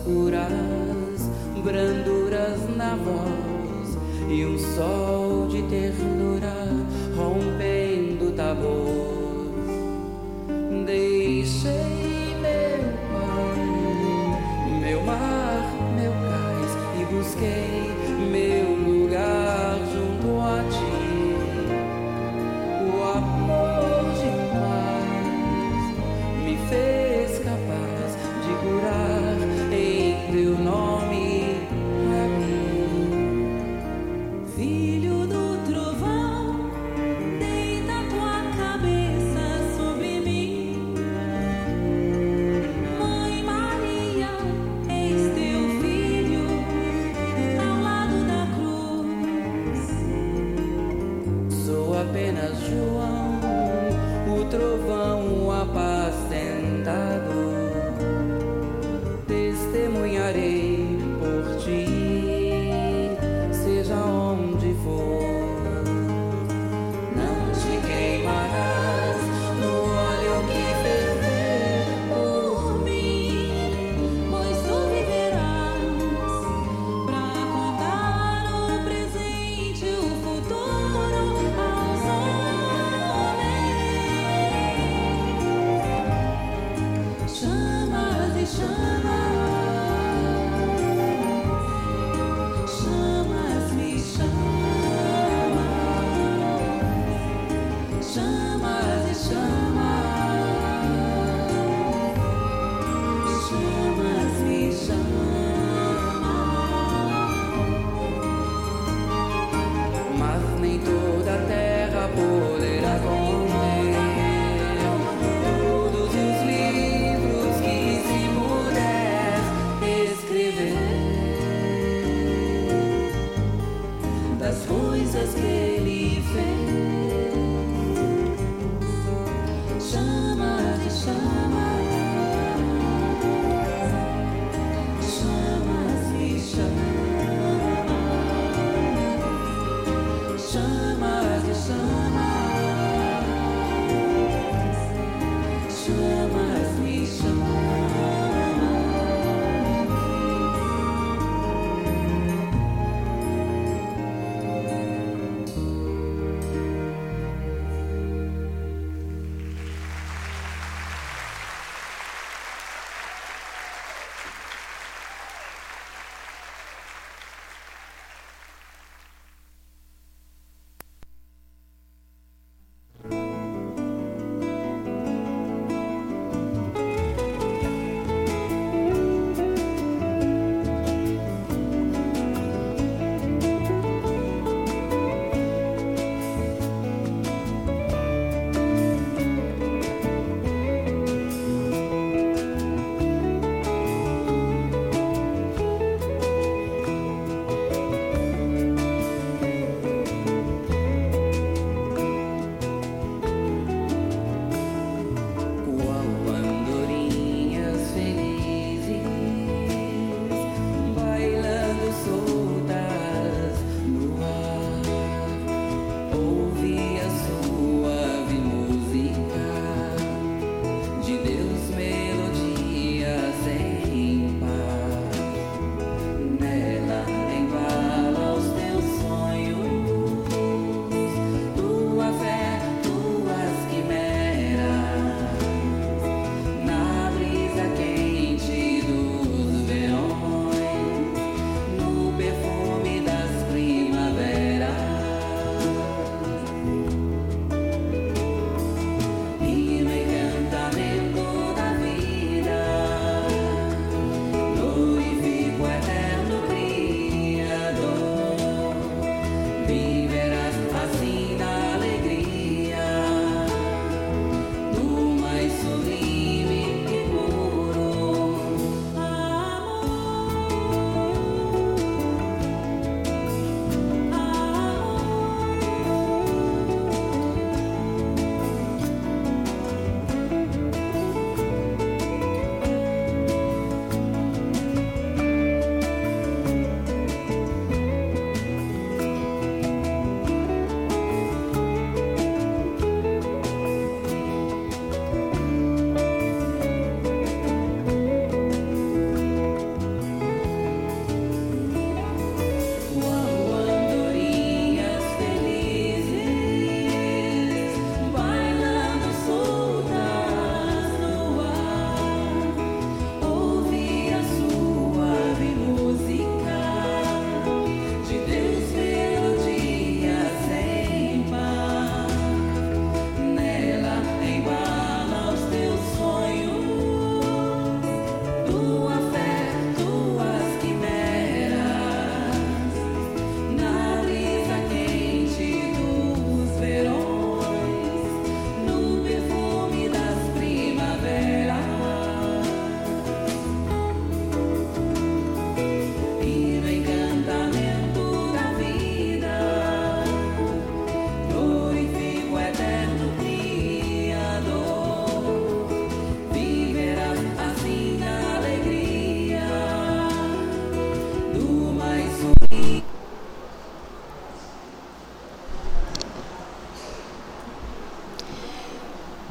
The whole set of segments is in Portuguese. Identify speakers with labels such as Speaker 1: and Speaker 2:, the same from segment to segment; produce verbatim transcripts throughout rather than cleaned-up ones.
Speaker 1: curas, branduras na voz e um sol de ternura rompendo o tabor. Deixei meu pai, meu mar, meu cais e busquei meu lugar junto a ti. O amor de paz me fez capaz de curar em teu nome, Rabi.
Speaker 2: Filho do trovão, deixa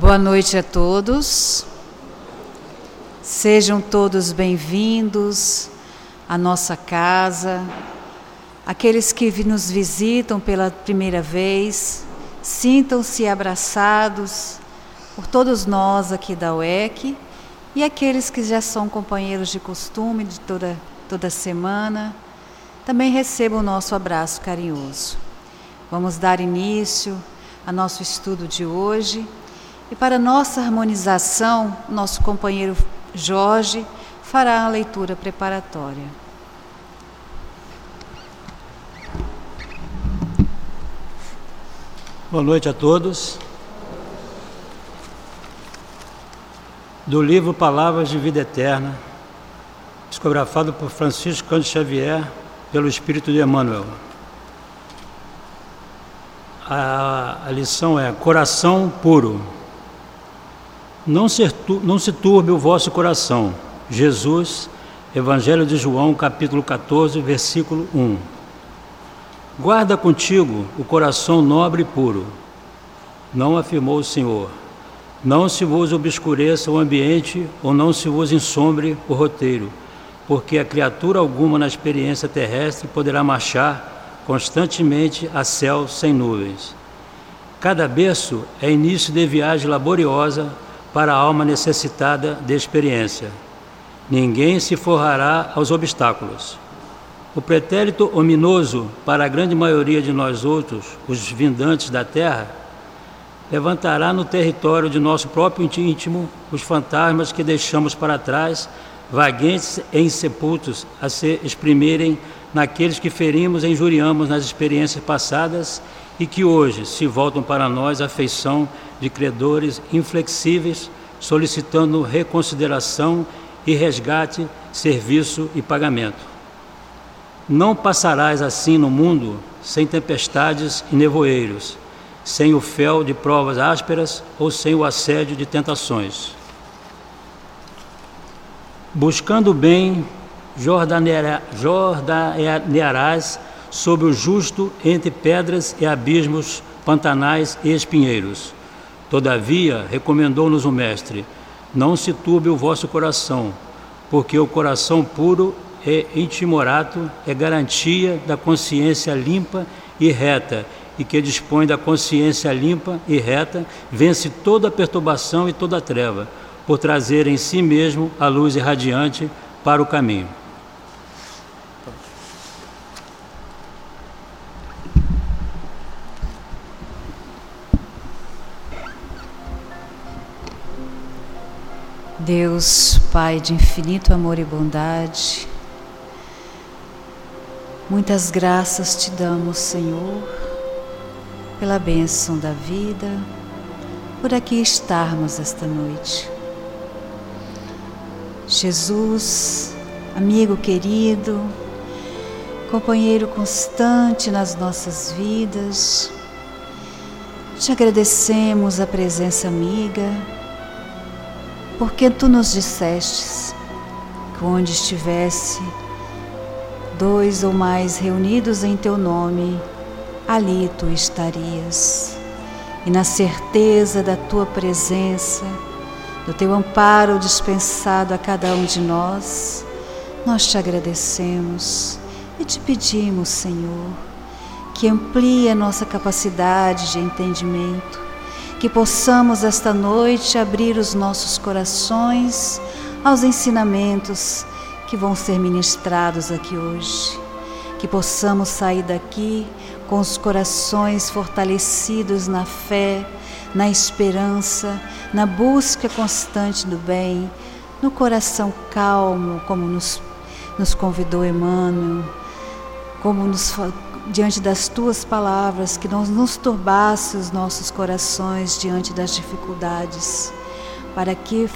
Speaker 2: Boa noite a todos. Sejam todos bem-vindos à nossa casa. Aqueles que nos visitam pela primeira vez, sintam-se abraçados por todos nós aqui da U E C, e aqueles que já são companheiros de costume de toda, toda semana, também recebam o nosso abraço carinhoso. Vamos dar início ao nosso estudo de hoje, e para nossa harmonização, nosso companheiro Jorge fará a leitura preparatória.
Speaker 3: Boa noite a todos. Do livro Palavras de Vida Eterna, psicografado por Francisco Cândido Xavier, pelo Espírito de Emmanuel. A, a lição é Coração Puro. Não se, não se turbe o vosso coração. Jesus, Evangelho de João, capítulo catorze, versículo um. Guarda contigo o coração nobre e puro. Não afirmou o Senhor. Não se vos obscureça o ambiente ou não se vos ensombre o roteiro, porque a criatura alguma na experiência terrestre poderá marchar constantemente a céu sem nuvens. Cada berço é início de viagem laboriosa para a alma necessitada de experiência. Ninguém se forrará aos obstáculos. O pretérito ominoso para a grande maioria de nós outros, os vindantes da terra, levantará no território de nosso próprio íntimo os fantasmas que deixamos para trás, vaguentes e insepultos, a se exprimirem naqueles que ferimos e injuriamos nas experiências passadas e que hoje se voltam para nós à feição de credores inflexíveis, solicitando reconsideração e resgate, serviço e pagamento. Não passarás assim no mundo sem tempestades e nevoeiros, sem o fel de provas ásperas ou sem o assédio de tentações. Buscando o bem, jordanearás sobre o justo entre pedras e abismos, pantanais e espinheiros. Todavia, recomendou-nos o Mestre, não se turbe o vosso coração, porque o coração puro e intimorato é garantia da consciência limpa e reta, e que dispõe da consciência limpa e reta, vence toda a perturbação e toda a treva, por trazer em si mesmo a luz irradiante para o caminho.
Speaker 2: Deus, Pai de infinito amor e bondade, muitas graças te damos, Senhor, pela bênção da vida, por aqui estarmos esta noite. Jesus, amigo querido, companheiro constante nas nossas vidas, te agradecemos a presença amiga, porque tu nos dissestes que onde estivesse dois ou mais reunidos em teu nome, ali tu estarias. E na certeza da tua presença, do teu amparo dispensado a cada um de nós, nós te agradecemos e te pedimos, Senhor, que amplie a nossa capacidade de entendimento, que possamos esta noite abrir os nossos corações aos ensinamentos que vão ser ministrados aqui hoje, que possamos sair daqui com os corações fortalecidos na fé, na esperança, na busca constante do bem, no coração calmo, como nos, nos convidou Emmanuel, como nos diante das tuas palavras, que não nos turbasse os nossos corações diante das dificuldades, para que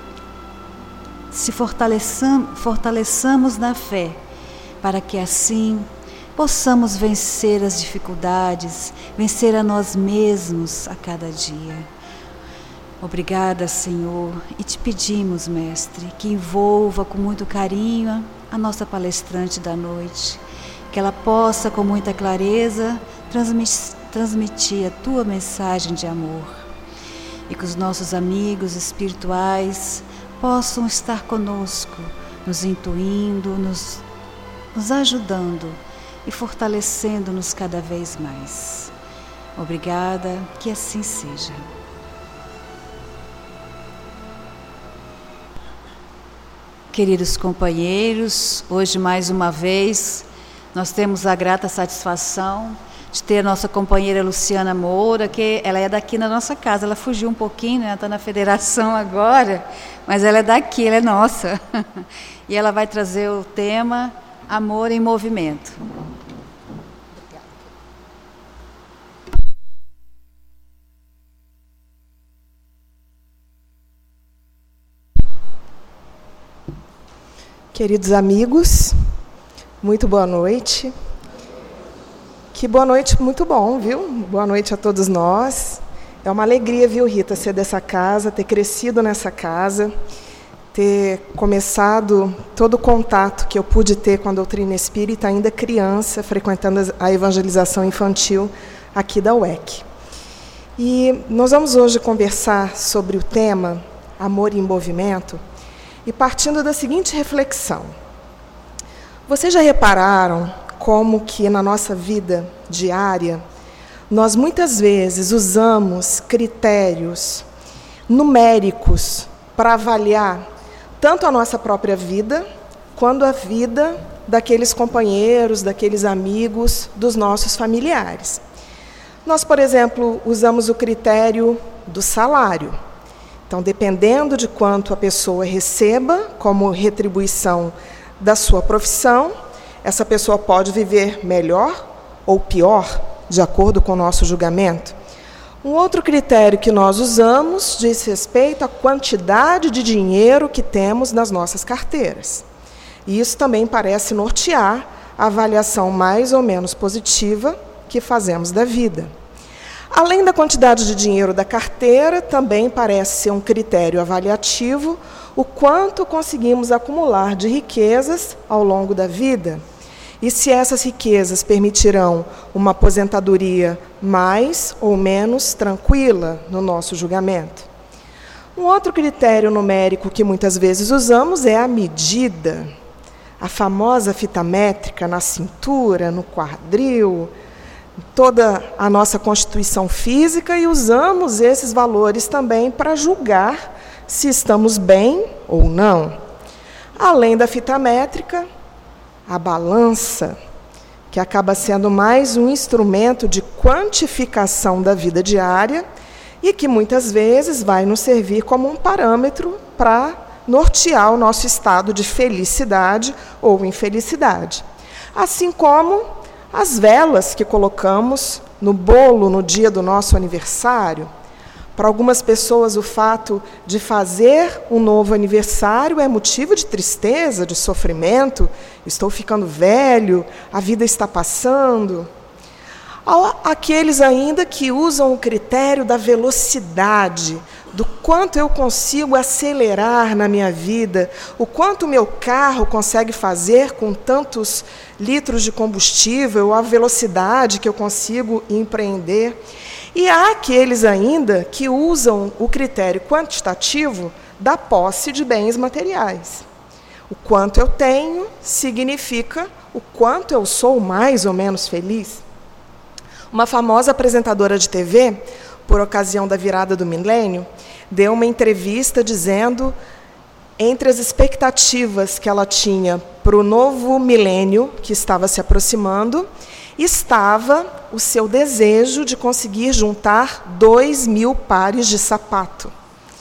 Speaker 2: se fortaleçam, fortaleçamos na fé, para que assim possamos vencer as dificuldades, vencer a nós mesmos a cada dia. Obrigada, Senhor, e te pedimos, Mestre, que envolva com muito carinho a nossa palestrante da noite, que ela possa com muita clareza transmitir, transmitir a tua mensagem de amor. e que os nossos amigos espirituais possam estar conosco, nos intuindo, nos, nos ajudando e fortalecendo-nos cada vez mais. Obrigada, que assim seja. Queridos companheiros, hoje mais uma vez nós temos a grata satisfação de ter a nossa companheira Luciana Moura, que ela é daqui na nossa casa. Ela fugiu um pouquinho, né? Ela está na federação agora, mas ela é daqui, ela é nossa. E ela vai trazer o tema Amor em Movimento.
Speaker 4: Queridos amigos, muito boa noite. Que boa noite, muito bom, viu? Boa noite a todos nós. É uma alegria, viu, Rita, ser dessa casa, ter crescido nessa casa, ter começado todo o contato que eu pude ter com a doutrina espírita, ainda criança, frequentando a evangelização infantil aqui da U E C. E nós vamos hoje conversar sobre o tema Amor em Movimento, e partindo da seguinte reflexão. Vocês já repararam como que na nossa vida diária, nós muitas vezes usamos critérios numéricos para avaliar tanto a nossa própria vida, quanto a vida daqueles companheiros, daqueles amigos, dos nossos familiares. Nós, por exemplo, usamos o critério do salário. Então, dependendo de quanto a pessoa receba como retribuição da sua profissão, essa pessoa pode viver melhor ou pior, de acordo com o nosso julgamento. Um outro critério que nós usamos diz respeito à quantidade de dinheiro que temos nas nossas carteiras. E isso também parece nortear a avaliação mais ou menos positiva que fazemos da vida. Além da quantidade de dinheiro da carteira, também parece ser um critério avaliativo o quanto conseguimos acumular de riquezas ao longo da vida e se essas riquezas permitirão uma aposentadoria mais ou menos tranquila no nosso julgamento. Um outro critério numérico que muitas vezes usamos é a medida, a famosa fita métrica na cintura, no quadril, toda a nossa constituição física, e usamos esses valores também para julgar se estamos bem ou não. Além da fita métrica, a balança, que acaba sendo mais um instrumento de quantificação da vida diária e que muitas vezes vai nos servir como um parâmetro para nortear o nosso estado de felicidade ou infelicidade. Assim como as velas que colocamos no bolo no dia do nosso aniversário. Para algumas pessoas, o fato de fazer um novo aniversário é motivo de tristeza, de sofrimento. Estou ficando velho, a vida está passando. Há aqueles ainda que usam o critério da velocidade, do quanto eu consigo acelerar na minha vida, o quanto o meu carro consegue fazer com tantos litros de combustível, a velocidade que eu consigo empreender. E há aqueles ainda que usam o critério quantitativo da posse de bens materiais. O quanto eu tenho significa o quanto eu sou mais ou menos feliz. Uma famosa apresentadora de T V, por ocasião da virada do milênio, deu uma entrevista dizendo, entre as expectativas que ela tinha para o novo milênio que estava se aproximando, estava o seu desejo de conseguir juntar dois mil pares de sapato.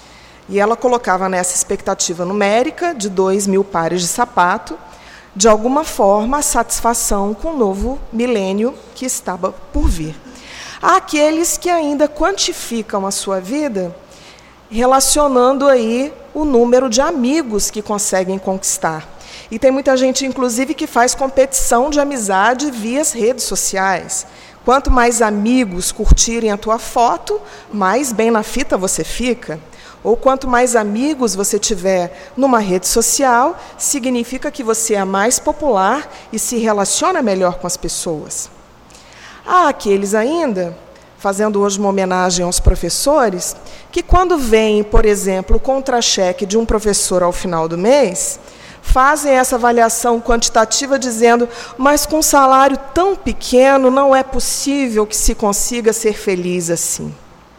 Speaker 4: E ela colocava nessa expectativa numérica de dois mil pares de sapato, de alguma forma, a satisfação com o novo milênio que estava por vir. Há aqueles que ainda quantificam a sua vida relacionando aí o número de amigos que conseguem conquistar. E tem muita gente, inclusive, que faz competição de amizade via redes sociais. Quanto mais amigos curtirem a tua foto, mais bem na fita você fica. Ou quanto mais amigos você tiver numa rede social, significa que você é mais popular e se relaciona melhor com as pessoas. Há aqueles ainda fazendo hoje uma homenagem aos professores, que quando vem, por exemplo, o contra-cheque de um professor ao final do mês, fazem essa avaliação quantitativa dizendo, mas com um salário tão pequeno não é possível que se consiga ser feliz assim.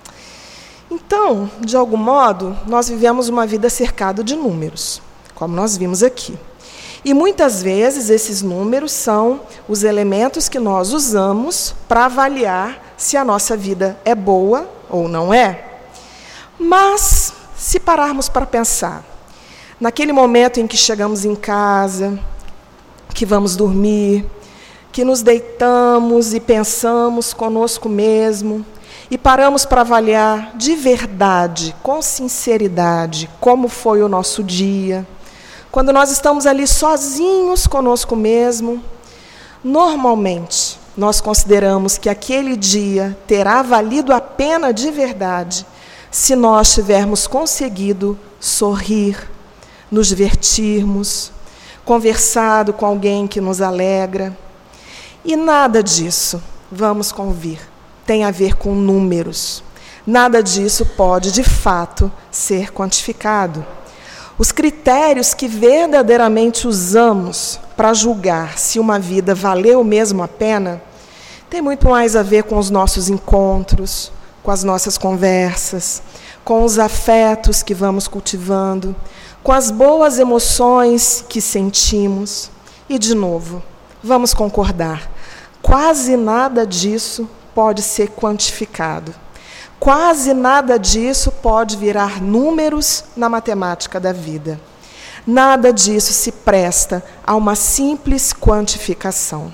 Speaker 4: Então, de algum modo, nós vivemos uma vida cercada de números, como nós vimos aqui. E muitas vezes esses números são os elementos que nós usamos para avaliar se a nossa vida é boa ou não é. Mas, se pararmos para pensar, naquele momento em que chegamos em casa, que vamos dormir, que nos deitamos e pensamos conosco mesmo, e paramos para avaliar de verdade, com sinceridade, como foi o nosso dia. Quando nós estamos ali sozinhos conosco mesmo, normalmente nós consideramos que aquele dia terá valido a pena de verdade se nós tivermos conseguido sorrir, nos divertirmos, conversado com alguém que nos alegra. E nada disso, vamos convir, tem a ver com números. Nada disso pode, de fato, ser quantificado. Os critérios que verdadeiramente usamos para julgar se uma vida valeu mesmo a pena, tem muito mais a ver com os nossos encontros, com as nossas conversas, com os afetos que vamos cultivando, com as boas emoções que sentimos. E, de novo, vamos concordar, quase nada disso pode ser quantificado. Quase nada disso pode virar números na matemática da vida. Nada disso se presta a uma simples quantificação.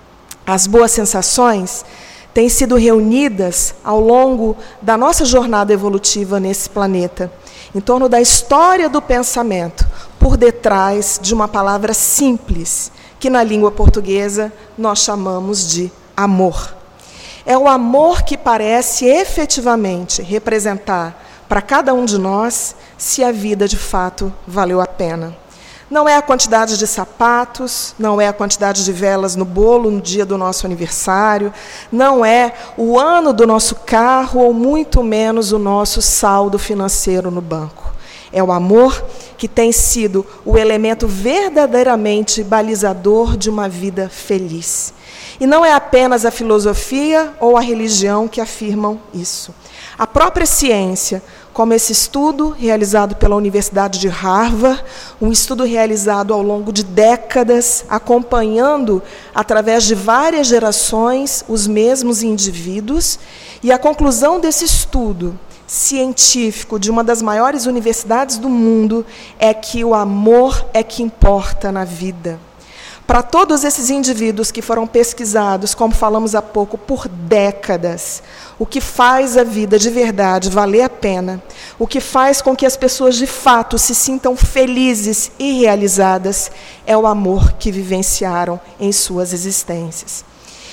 Speaker 4: As boas sensações têm sido reunidas ao longo da nossa jornada evolutiva nesse planeta, em torno da história do pensamento, por detrás de uma palavra simples, que na língua portuguesa nós chamamos de amor. É o amor que parece efetivamente representar para cada um de nós se a vida de fato valeu a pena. Não é a quantidade de sapatos, não é a quantidade de velas no bolo no dia do nosso aniversário, não é o ano do nosso carro ou muito menos o nosso saldo financeiro no banco. É o amor que tem sido o elemento verdadeiramente balizador de uma vida feliz. E não é apenas a filosofia ou a religião que afirmam isso. A própria ciência, como esse estudo realizado pela Universidade de Harvard, um estudo realizado ao longo de décadas, acompanhando, através de várias gerações, os mesmos indivíduos, e a conclusão desse estudo científico de uma das maiores universidades do mundo é que o amor é que importa na vida. Para todos esses indivíduos que foram pesquisados, como falamos há pouco, por décadas, o que faz a vida de verdade valer a pena, o que faz com que as pessoas de fato se sintam felizes e realizadas, é o amor que vivenciaram em suas existências.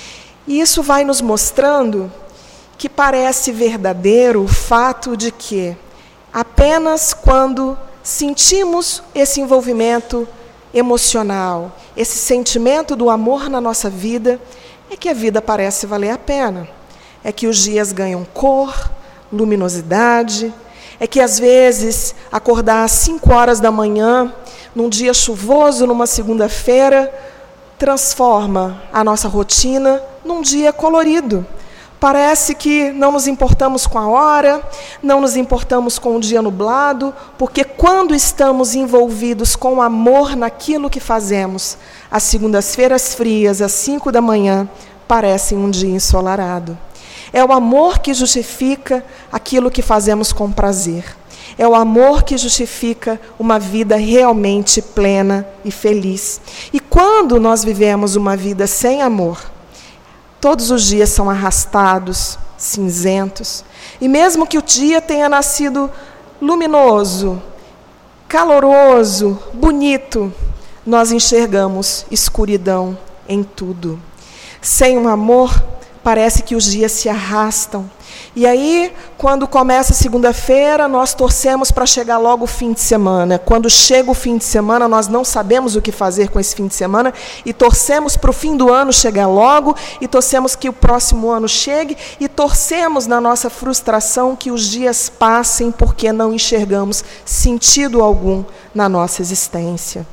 Speaker 4: E isso vai nos mostrando que parece verdadeiro o fato de que apenas quando sentimos esse envolvimento emocional, esse sentimento do amor na nossa vida, é que a vida parece valer a pena. É que os dias ganham cor, luminosidade, é que às vezes acordar às cinco horas da manhã, num dia chuvoso, numa segunda-feira, transforma a nossa rotina num dia colorido. Parece que não nos importamos com a hora, não nos importamos com o dia nublado, porque quando estamos envolvidos com amor naquilo que fazemos, as segundas-feiras frias, às cinco da manhã, parecem um dia ensolarado. É o amor que justifica aquilo que fazemos com prazer. É o amor que justifica uma vida realmente plena e feliz. E quando nós vivemos uma vida sem amor, todos os dias são arrastados, cinzentos. E mesmo que o dia tenha nascido luminoso, caloroso, bonito, nós enxergamos escuridão em tudo. Sem um amor, parece que os dias se arrastam E aí, quando começa a segunda-feira, nós torcemos para chegar logo o fim de semana. Quando chega o fim de semana, nós não sabemos o que fazer com esse fim de semana e torcemos para o fim do ano chegar logo e torcemos que o próximo ano chegue e torcemos na nossa frustração que os dias passem porque não enxergamos sentido algum na nossa existência.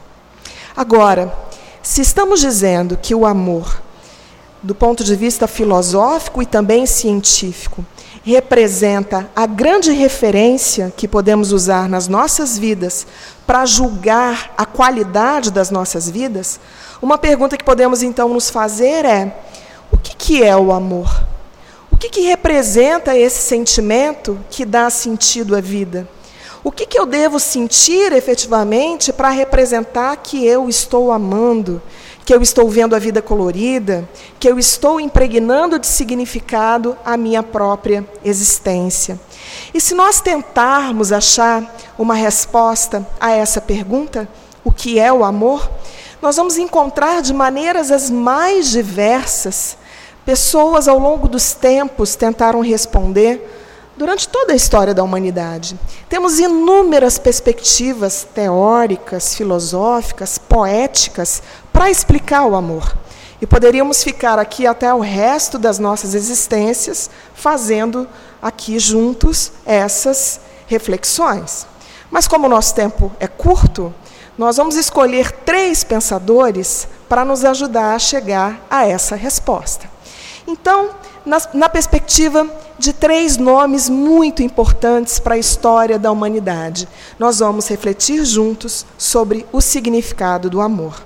Speaker 4: Agora, se estamos dizendo que o amor, do ponto de vista filosófico e também científico, representa a grande referência que podemos usar nas nossas vidas para julgar a qualidade das nossas vidas, uma pergunta que podemos então nos fazer é: o que, que é o amor? O que, que representa esse sentimento que dá sentido à vida? O que, que eu devo sentir efetivamente para representar que eu estou amando, que eu estou vendo a vida colorida, que eu estou impregnando de significado a minha própria existência? E se nós tentarmos achar uma resposta a essa pergunta, o que é o amor, nós vamos encontrar de maneiras as mais diversas. Pessoas ao longo dos tempos tentaram responder durante toda a história da humanidade. Temos inúmeras perspectivas teóricas, filosóficas, poéticas para explicar o amor. E poderíamos ficar aqui até o resto das nossas existências fazendo aqui juntos essas reflexões. Mas como o nosso tempo é curto, nós vamos escolher três pensadores para nos ajudar a chegar a essa resposta. Então, na, na perspectiva de três nomes muito importantes para a história da humanidade, nós vamos refletir juntos sobre o significado do amor.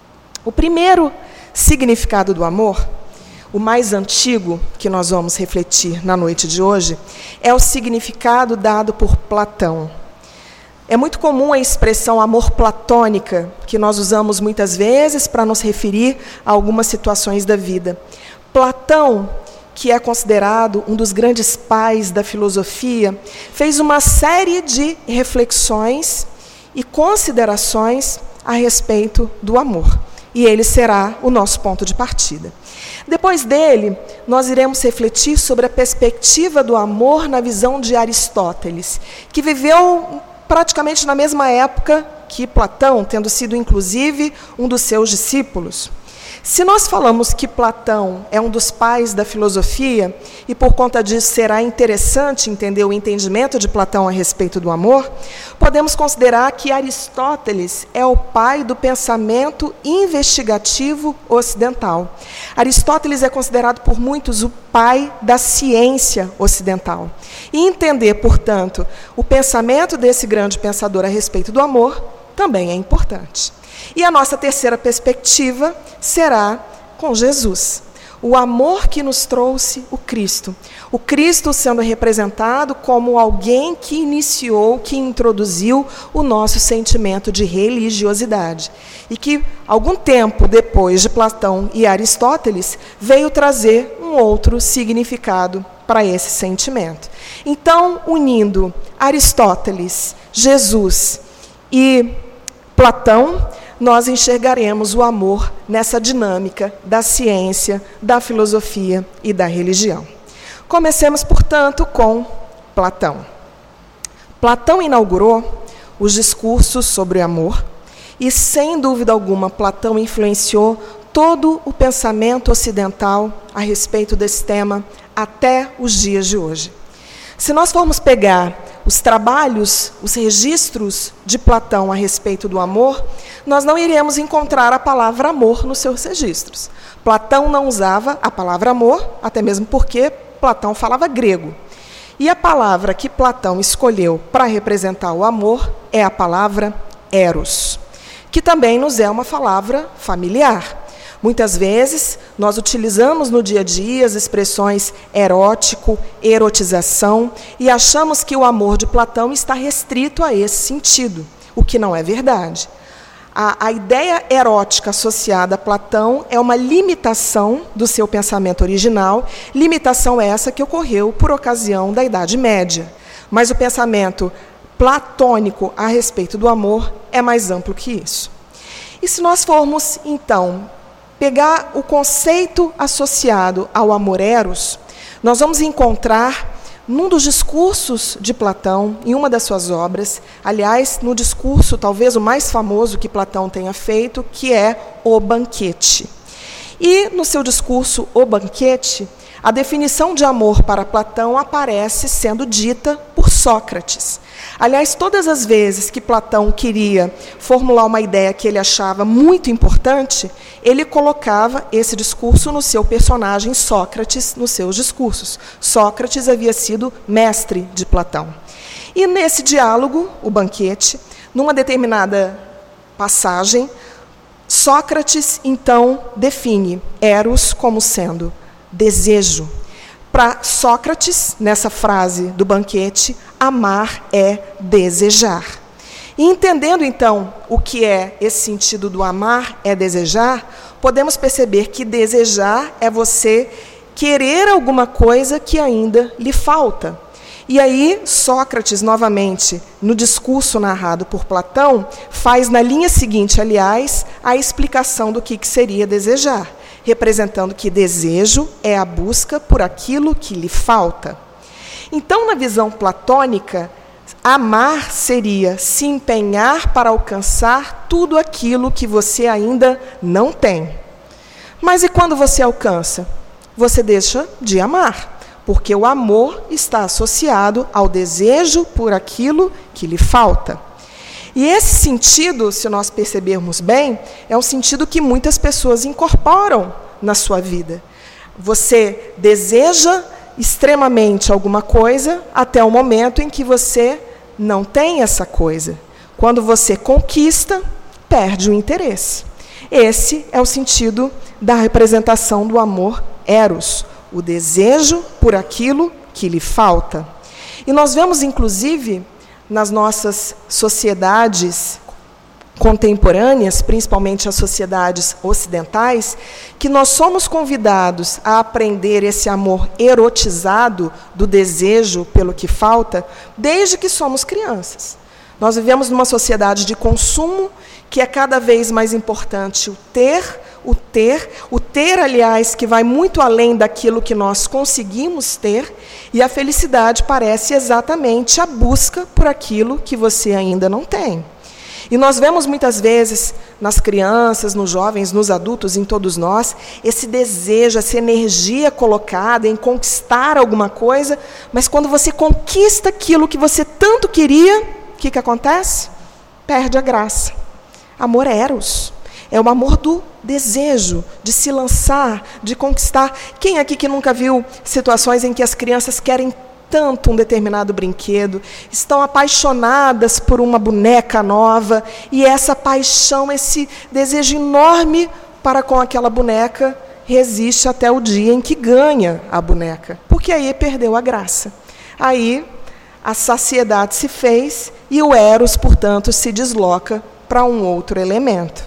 Speaker 4: O primeiro significado do amor, o mais antigo que nós vamos refletir na noite de hoje, é o significado dado por Platão. É muito comum a expressão amor platônica, que nós usamos muitas vezes para nos referir a algumas situações da vida. Platão, que é considerado um dos grandes pais da filosofia, fez uma série de reflexões e considerações a respeito do amor. E ele será o nosso ponto de partida. Depois dele, nós iremos refletir sobre a perspectiva do amor na visão de Aristóteles, que viveu praticamente na mesma época que Platão, tendo sido, inclusive, um dos seus discípulos. Se nós falamos que Platão é um dos pais da filosofia, e por conta disso será interessante entender o entendimento de Platão a respeito do amor, podemos considerar que Aristóteles é o pai do pensamento investigativo ocidental. Aristóteles é considerado por muitos o pai da ciência ocidental. E entender, portanto, o pensamento desse grande pensador a respeito do amor também é importante. E a nossa terceira perspectiva será com Jesus. O amor que nos trouxe o Cristo. O Cristo sendo representado como alguém que iniciou, que introduziu o nosso sentimento de religiosidade. E que, algum tempo depois de Platão e Aristóteles, veio trazer um outro significado para esse sentimento. Então, unindo Aristóteles, Jesus e Platão, nós enxergaremos o amor nessa dinâmica da ciência, da filosofia e da religião. Comecemos, portanto, com Platão. Platão inaugurou os discursos sobre amor e, sem dúvida alguma, Platão influenciou todo o pensamento ocidental a respeito desse tema até os dias de hoje. Se nós formos pegar os trabalhos, os registros de Platão a respeito do amor, nós não iremos encontrar a palavra amor nos seus registros. Platão não usava a palavra amor, até mesmo porque Platão falava grego. E a palavra que Platão escolheu para representar o amor é a palavra eros, que também nos é uma palavra familiar. Muitas vezes, nós utilizamos no dia a dia as expressões erótico, erotização, e achamos que o amor de Platão está restrito a esse sentido, o que não é verdade. A, a ideia erótica associada a Platão é uma limitação do seu pensamento original, limitação essa que ocorreu por ocasião da Idade Média. Mas o pensamento platônico a respeito do amor é mais amplo que isso. E se nós formos, então, pegar o conceito associado ao amor eros, Nós vamos encontrar num dos discursos de Platão, em uma das suas obras, aliás, no discurso talvez o mais famoso que Platão tenha feito, que é O Banquete. E no seu discurso O Banquete, a definição de amor para Platão aparece sendo dita por Sócrates. Aliás, todas as vezes que Platão queria formular uma ideia que ele achava muito importante, ele colocava esse discurso no seu personagem Sócrates, nos seus discursos. Sócrates havia sido mestre de Platão. E nesse diálogo, O Banquete, numa determinada passagem, Sócrates, então, define Eros como sendo desejo. Para Sócrates, nessa frase do Banquete, amar é desejar. E entendendo, então, o que é esse sentido do amar é desejar, podemos perceber que desejar é você querer alguma coisa que ainda lhe falta. E aí, Sócrates, novamente, no discurso narrado por Platão, faz na linha seguinte, aliás, a explicação do que, que seria desejar, representando que desejo é a busca por aquilo que lhe falta. Então, na visão platônica, amar seria se empenhar para alcançar tudo aquilo que você ainda não tem. Mas e quando você alcança? Você deixa de amar, porque o amor está associado ao desejo por aquilo que lhe falta. E esse sentido, se nós percebermos bem, é um sentido que muitas pessoas incorporam na sua vida. Você deseja extremamente alguma coisa até o momento em que você não tem essa coisa. Quando você conquista, perde o interesse. Esse é o sentido da representação do amor eros, o desejo por aquilo que lhe falta. E nós vemos, inclusive, nas nossas sociedades contemporâneas, principalmente as sociedades ocidentais, que nós somos convidados a aprender esse amor erotizado do desejo pelo que falta, desde que somos crianças. Nós vivemos numa sociedade de consumo que é cada vez mais importante o ter, o ter, o ter, aliás, que vai muito além daquilo que nós conseguimos ter, e a felicidade parece exatamente a busca por aquilo que você ainda não tem. E nós vemos muitas vezes nas crianças, nos jovens, nos adultos, em todos nós, esse desejo, essa energia colocada em conquistar alguma coisa, mas quando você conquista aquilo que você tanto queria, o que, que acontece? Perde a graça. Amor é eros. É o amor do desejo, de se lançar, de conquistar. Quem aqui que nunca viu situações em que as crianças querem tanto um determinado brinquedo, estão apaixonadas por uma boneca nova, e essa paixão, esse desejo enorme para com aquela boneca, resiste até o dia em que ganha a boneca, porque aí perdeu a graça. Aí a saciedade se fez e o eros, portanto, se desloca para um outro elemento.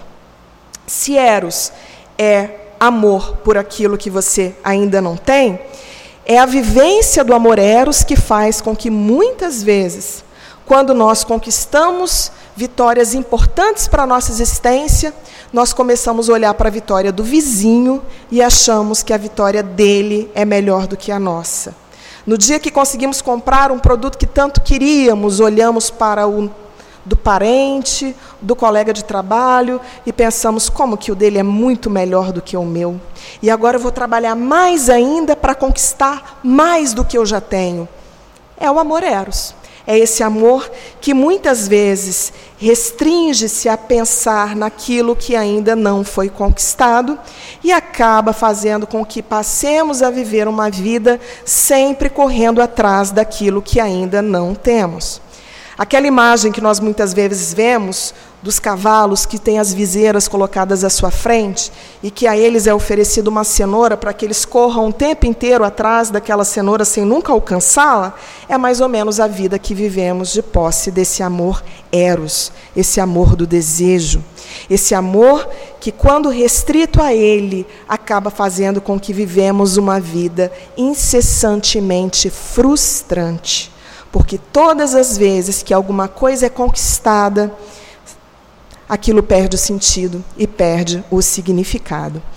Speaker 4: Se eros é amor por aquilo que você ainda não tem, é a vivência do amor eros que faz com que, muitas vezes, quando nós conquistamos vitórias importantes para a nossa existência, nós começamos a olhar para a vitória do vizinho e achamos que a vitória dele é melhor do que a nossa. No dia que conseguimos comprar um produto que tanto queríamos, olhamos para o do parente, do colega de trabalho, e pensamos como que o dele é muito melhor do que o meu. E agora eu vou trabalhar mais ainda para conquistar mais do que eu já tenho. É o amor eros. É esse amor que muitas vezes restringe-se a pensar naquilo que ainda não foi conquistado e acaba fazendo com que passemos a viver uma vida sempre correndo atrás daquilo que ainda não temos. Aquela imagem que nós muitas vezes vemos dos cavalos que têm as viseiras colocadas à sua frente e que a eles é oferecida uma cenoura para que eles corram o tempo inteiro atrás daquela cenoura sem nunca alcançá-la, é mais ou menos a vida que vivemos de posse desse amor eros, esse amor do desejo. Esse amor que, quando restrito a ele, acaba fazendo com que vivemos uma vida incessantemente frustrante. Porque todas as vezes que alguma coisa é conquistada, aquilo perde o sentido e perde o significado.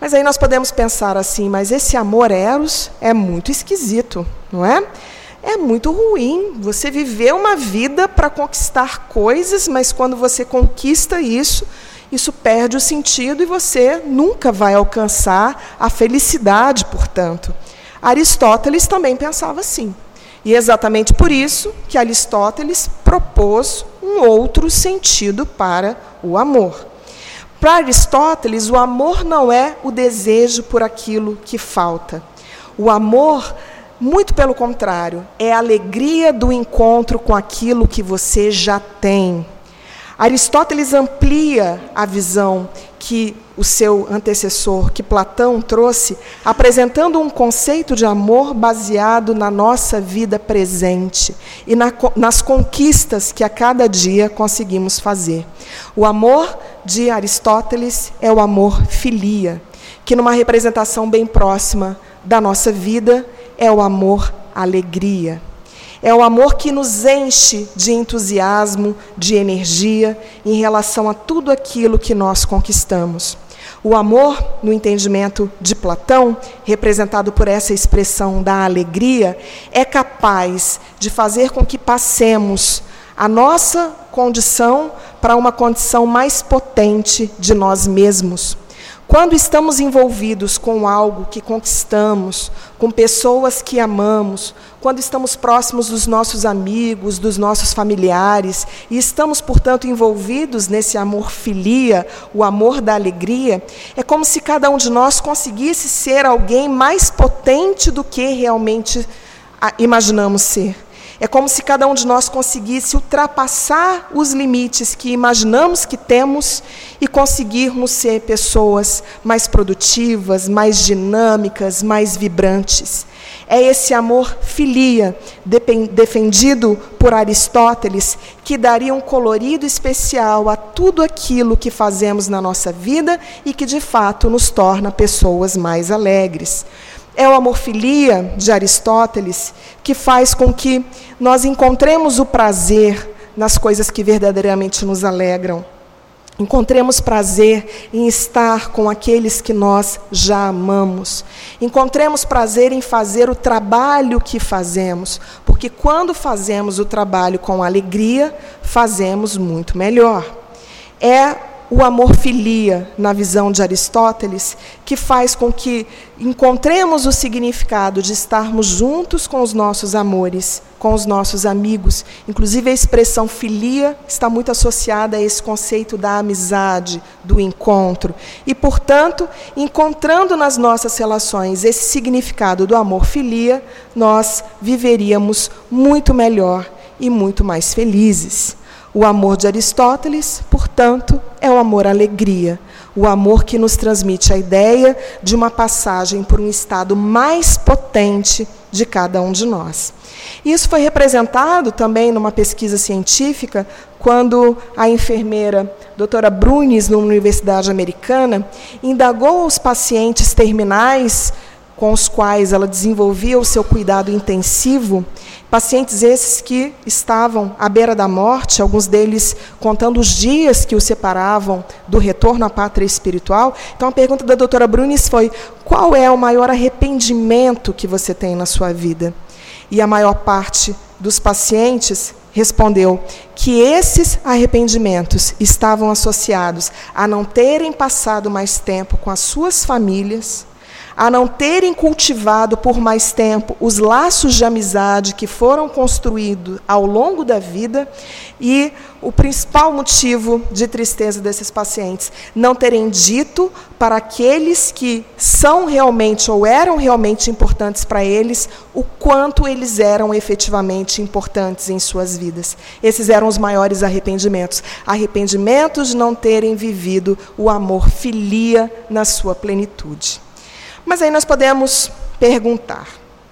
Speaker 4: Mas aí nós podemos pensar assim, mas esse amor eros é muito esquisito, não é? É muito ruim você viver uma vida para conquistar coisas, mas quando você conquista isso, isso perde o sentido e você nunca vai alcançar a felicidade, portanto. Aristóteles também pensava assim. E é exatamente por isso que Aristóteles propôs um outro sentido para o amor. Para Aristóteles, o amor não é o desejo por aquilo que falta. O amor, muito pelo contrário, é a alegria do encontro com aquilo que você já tem. Aristóteles amplia a visão que o seu antecessor, que Platão trouxe, apresentando um conceito de amor baseado na nossa vida presente e na, nas conquistas que a cada dia conseguimos fazer. O amor de Aristóteles é o amor filia, que numa representação bem próxima da nossa vida é o amor alegria. É o amor que nos enche de entusiasmo, de energia, em relação a tudo aquilo que nós conquistamos. O amor, no entendimento de Platão, representado por essa expressão da alegria, é capaz de fazer com que passemos a nossa condição para uma condição mais potente de nós mesmos. Quando estamos envolvidos com algo que conquistamos, com pessoas que amamos, quando estamos próximos dos nossos amigos, dos nossos familiares, e estamos, portanto, envolvidos nesse amor filia, o amor da alegria, é como se cada um de nós conseguisse ser alguém mais potente do que realmente imaginamos ser. É como se cada um de nós conseguisse ultrapassar os limites que imaginamos que temos e conseguirmos ser pessoas mais produtivas, mais dinâmicas, mais vibrantes. É esse amor filia, defendido por Aristóteles, que daria um colorido especial a tudo aquilo que fazemos na nossa vida e que, de fato, nos torna pessoas mais alegres. É o amor filia de Aristóteles que faz com que nós encontremos o prazer nas coisas que verdadeiramente nos alegram. Encontremos prazer em estar com aqueles que nós já amamos. Encontremos prazer em fazer o trabalho que fazemos, porque quando fazemos o trabalho com alegria, fazemos muito melhor. É o amor filia, na visão de Aristóteles, que faz com que encontremos o significado de estarmos juntos com os nossos amores, com os nossos amigos. Inclusive, a expressão filia está muito associada a esse conceito da amizade, do encontro. E, portanto, encontrando nas nossas relações esse significado do amor filia, nós viveríamos muito melhor e muito mais felizes. O amor de Aristóteles, portanto, é o amor alegria, o amor que nos transmite a ideia de uma passagem por um estado mais potente de cada um de nós. Isso foi representado também numa pesquisa científica, quando a enfermeira doutora Brunis, numa universidade americana, indagou os pacientes terminais com os quais ela desenvolvia o seu cuidado intensivo, pacientes esses que estavam à beira da morte, alguns deles contando os dias que os separavam do retorno à pátria espiritual. Então, a pergunta da doutora Brunis foi: qual é o maior arrependimento que você tem na sua vida? E a maior parte dos pacientes respondeu que esses arrependimentos estavam associados a não terem passado mais tempo com as suas famílias, a não terem cultivado por mais tempo os laços de amizade que foram construídos ao longo da vida, e o principal motivo de tristeza desses pacientes, não terem dito para aqueles que são realmente ou eram realmente importantes para eles, o quanto eles eram efetivamente importantes em suas vidas. Esses eram os maiores arrependimentos. Arrependimentos de não terem vivido o amor filia na sua plenitude. Mas aí nós podemos perguntar,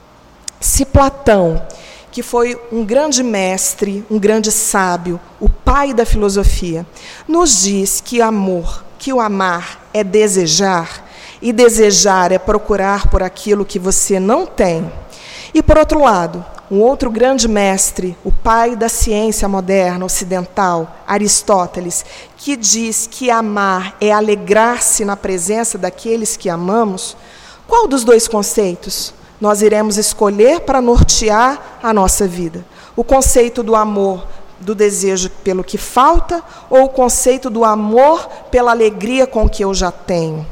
Speaker 4: se Platão, que foi um grande mestre, um grande sábio, o pai da filosofia, nos diz que amor, que o amar é desejar, e desejar é procurar por aquilo que você não tem. E, por outro lado, um outro grande mestre, o pai da ciência moderna ocidental, Aristóteles, que diz que amar é alegrar-se na presença daqueles que amamos, qual dos dois conceitos nós iremos escolher para nortear a nossa vida? O conceito do amor, do desejo pelo que falta, ou o conceito do amor pela alegria com que eu já tenho?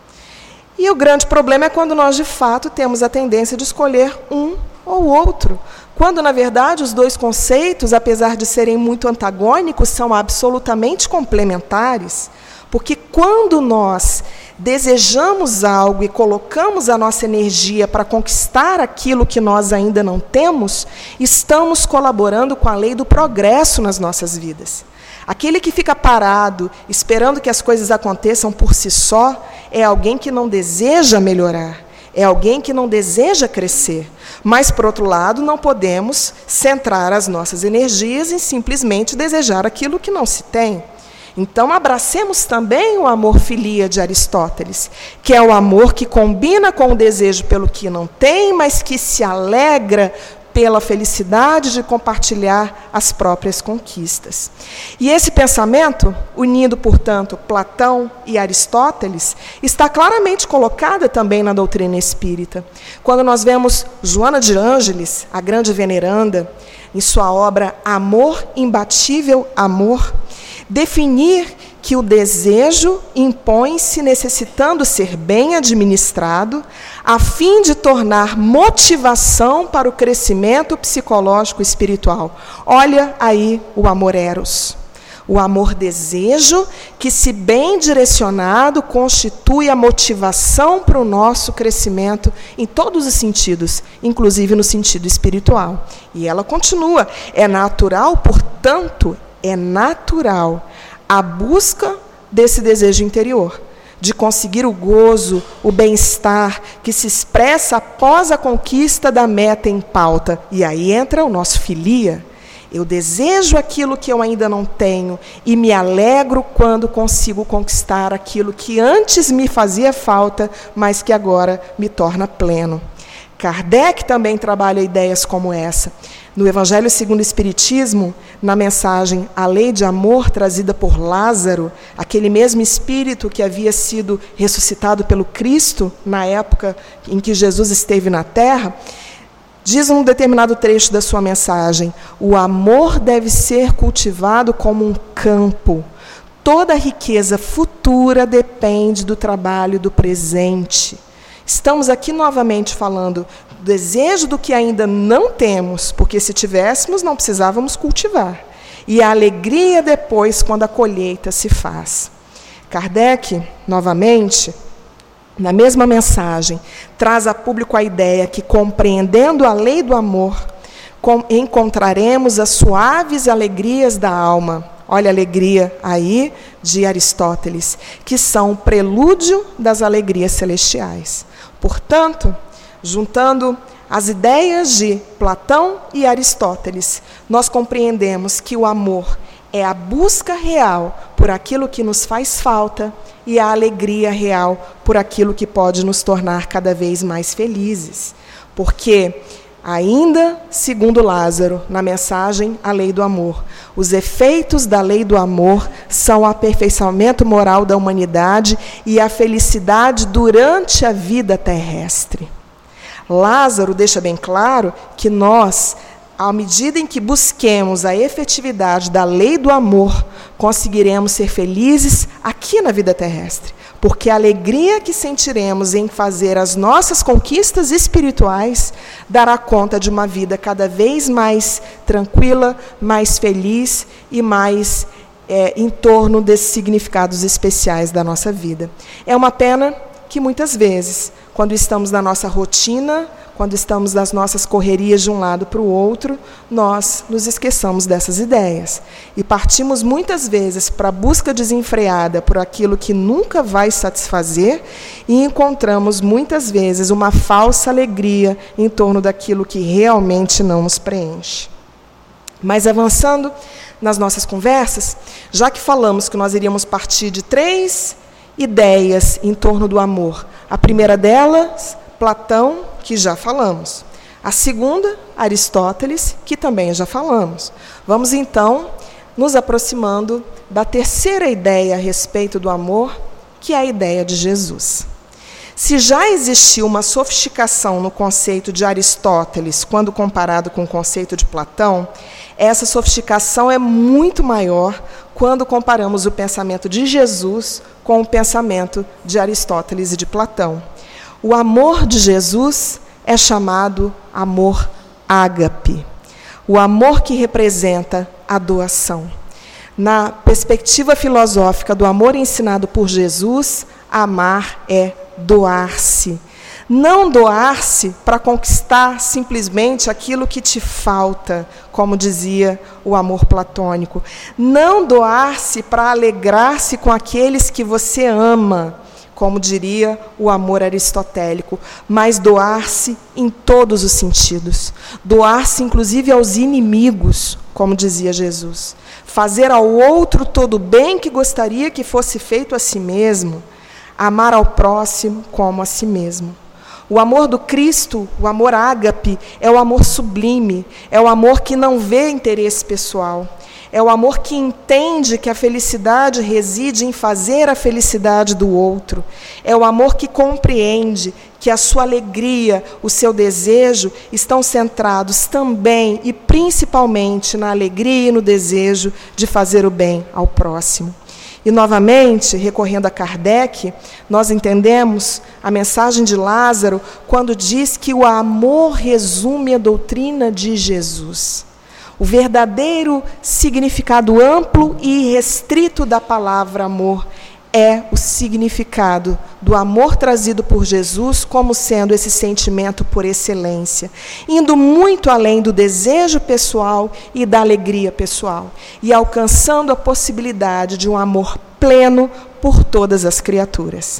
Speaker 4: E o grande problema é quando nós, de fato, temos a tendência de escolher um ou outro, quando, na verdade, os dois conceitos, apesar de serem muito antagônicos, são absolutamente complementares, porque quando nós desejamos algo e colocamos a nossa energia para conquistar aquilo que nós ainda não temos, estamos colaborando com a lei do progresso nas nossas vidas. Aquele que fica parado, esperando que as coisas aconteçam por si só, é alguém que não deseja melhorar, é alguém que não deseja crescer. Mas, por outro lado, não podemos centrar as nossas energias em simplesmente desejar aquilo que não se tem. Então, abracemos também o amor filia de Aristóteles, que é o amor que combina com o desejo pelo que não tem, mas que se alegra pela felicidade de compartilhar as próprias conquistas. E esse pensamento, unindo, portanto, Platão e Aristóteles, está claramente colocado também na doutrina espírita. Quando nós vemos Joana de Ângeles, a grande veneranda, em sua obra Amor, Imbatível Amor, definir que o desejo impõe-se necessitando ser bem administrado, a fim de tornar motivação para o crescimento psicológico e espiritual. Olha aí o amor eros. O amor-desejo, que, se bem direcionado, constitui a motivação para o nosso crescimento em todos os sentidos, inclusive no sentido espiritual. E ela continua, é natural, portanto, é natural a busca desse desejo interior, de conseguir o gozo, o bem-estar, que se expressa após a conquista da meta em pauta. E aí entra o nosso filia. Eu desejo aquilo que eu ainda não tenho e me alegro quando consigo conquistar aquilo que antes me fazia falta, mas que agora me torna pleno. Kardec também trabalha ideias como essa. No Evangelho segundo o Espiritismo, na mensagem A Lei de Amor, trazida por Lázaro, aquele mesmo espírito que havia sido ressuscitado pelo Cristo na época em que Jesus esteve na Terra, diz num determinado trecho da sua mensagem: o amor deve ser cultivado como um campo. Toda a riqueza futura depende do trabalho do presente. Estamos aqui novamente falando do desejo do que ainda não temos, porque se tivéssemos não precisávamos cultivar. E a alegria depois quando a colheita se faz. Kardec, novamente, na mesma mensagem, traz a público a ideia que, compreendendo a lei do amor, encontraremos as suaves alegrias da alma. Olha a alegria aí de Aristóteles, que são o prelúdio das alegrias celestiais. Portanto, juntando as ideias de Platão e Aristóteles, nós compreendemos que o amor é a busca real por aquilo que nos faz falta e a alegria real por aquilo que pode nos tornar cada vez mais felizes. Porque, ainda segundo Lázaro, na mensagem A Lei do Amor, os efeitos da lei do amor são o aperfeiçoamento moral da humanidade e a felicidade durante a vida terrestre. Lázaro deixa bem claro que nós, à medida em que busquemos a efetividade da lei do amor, conseguiremos ser felizes aqui na vida terrestre. Porque a alegria que sentiremos em fazer as nossas conquistas espirituais dará conta de uma vida cada vez mais tranquila, mais feliz e mais é, em torno desses significados especiais da nossa vida. É uma pena que muitas vezes, quando estamos na nossa rotina, quando estamos nas nossas correrias de um lado para o outro, nós nos esqueçamos dessas ideias. E partimos muitas vezes para a busca desenfreada por aquilo que nunca vai satisfazer e encontramos muitas vezes uma falsa alegria em torno daquilo que realmente não nos preenche. Mas avançando nas nossas conversas, já que falamos que nós iríamos partir de três ideias em torno do amor. A primeira delas, Platão, que já falamos. A segunda, Aristóteles, que também já falamos. Vamos então nos aproximando da terceira ideia a respeito do amor, que é a ideia de Jesus. Se já existiu uma sofisticação no conceito de Aristóteles, quando comparado com o conceito de Platão, essa sofisticação é muito maior quando comparamos o pensamento de Jesus com o pensamento de Aristóteles e de Platão. O amor de Jesus é chamado amor ágape, o amor que representa a doação. Na perspectiva filosófica do amor ensinado por Jesus, amar é doar-se. Não doar-se para conquistar simplesmente aquilo que te falta, como dizia o amor platônico. Não doar-se para alegrar-se com aqueles que você ama, como diria o amor aristotélico, mas doar-se em todos os sentidos. Doar-se inclusive aos inimigos, como dizia Jesus. Fazer ao outro todo o bem que gostaria que fosse feito a si mesmo. Amar ao próximo como a si mesmo. O amor do Cristo, o amor ágape, é o amor sublime, é o amor que não vê interesse pessoal. É o amor que entende que a felicidade reside em fazer a felicidade do outro. É o amor que compreende que a sua alegria, o seu desejo estão centrados também e principalmente na alegria e no desejo de fazer o bem ao próximo. E, novamente, recorrendo a Kardec, nós entendemos a mensagem de Lázaro quando diz que o amor resume a doutrina de Jesus. O verdadeiro significado amplo e restrito da palavra amor é o significado do amor trazido por Jesus como sendo esse sentimento por excelência, indo muito além do desejo pessoal e da alegria pessoal, e alcançando a possibilidade de um amor pleno por todas as criaturas.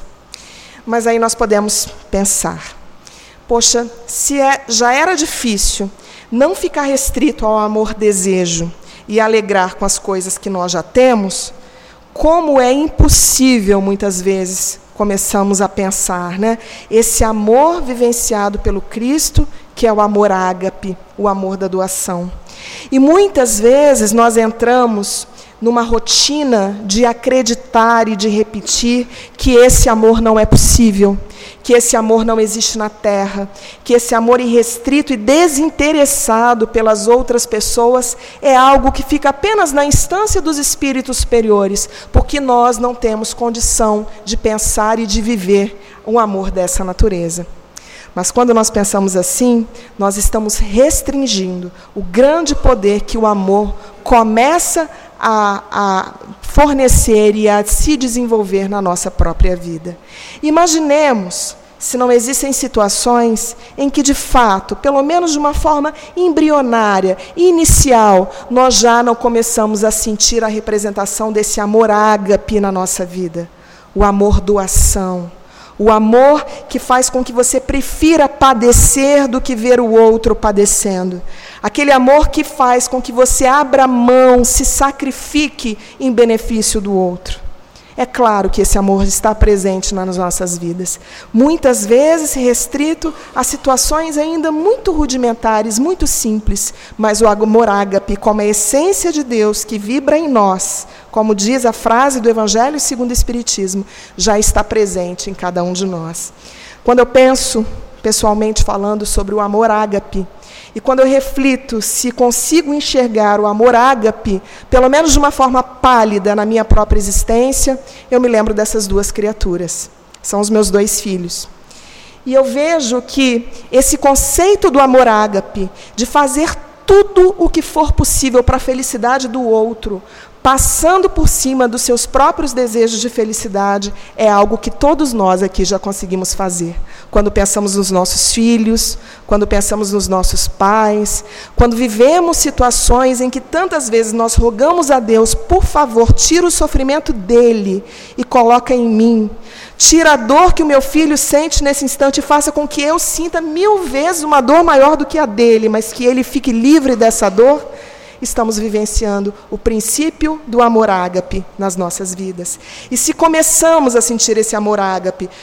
Speaker 4: Mas aí nós podemos pensar, poxa, se é, já era difícil não ficar restrito ao amor-desejo e alegrar com as coisas que nós já temos, como é impossível, muitas vezes, começamos a pensar, né? Esse amor vivenciado pelo Cristo, que é o amor ágape, o amor da doação. E muitas vezes nós entramos numa rotina de acreditar e de repetir que esse amor não é possível, que esse amor não existe na Terra, que esse amor irrestrito e desinteressado pelas outras pessoas é algo que fica apenas na instância dos espíritos superiores, porque nós não temos condição de pensar e de viver um amor dessa natureza. Mas quando nós pensamos assim, nós estamos restringindo o grande poder que o amor começa a, a fornecer e a se desenvolver na nossa própria vida. Imaginemos se não existem situações em que, de fato, pelo menos de uma forma embrionária, inicial, nós já não começamos a sentir a representação desse amor ágape na nossa vida. O amor doação. O amor que faz com que você prefira padecer do que ver o outro padecendo. Aquele amor que faz com que você abra mão, se sacrifique em benefício do outro. É claro que esse amor está presente nas nossas vidas. Muitas vezes restrito a situações ainda muito rudimentares, muito simples. Mas o amor ágape, como a essência de Deus que vibra em nós, como diz a frase do Evangelho segundo o Espiritismo, já está presente em cada um de nós. Quando eu penso, pessoalmente falando, sobre o amor ágape, e quando eu reflito se consigo enxergar o amor ágape, pelo menos de uma forma pálida na minha própria existência, eu me lembro dessas duas criaturas. São os meus dois filhos. E eu vejo que esse conceito do amor ágape, de fazer tudo o que for possível para a felicidade do outro, passando por cima dos seus próprios desejos de felicidade, é algo que todos nós aqui já conseguimos fazer. Quando pensamos nos nossos filhos, quando pensamos nos nossos pais, quando vivemos situações em que tantas vezes nós rogamos a Deus, por favor, tira o sofrimento dele e coloca em mim. Tira a dor que o meu filho sente nesse instante e faça com que eu sinta mil vezes uma dor maior do que a dele, mas que ele fique livre dessa dor. Estamos vivenciando o princípio do amor ágape nas nossas vidas. E se começamos a sentir esse amor ágape,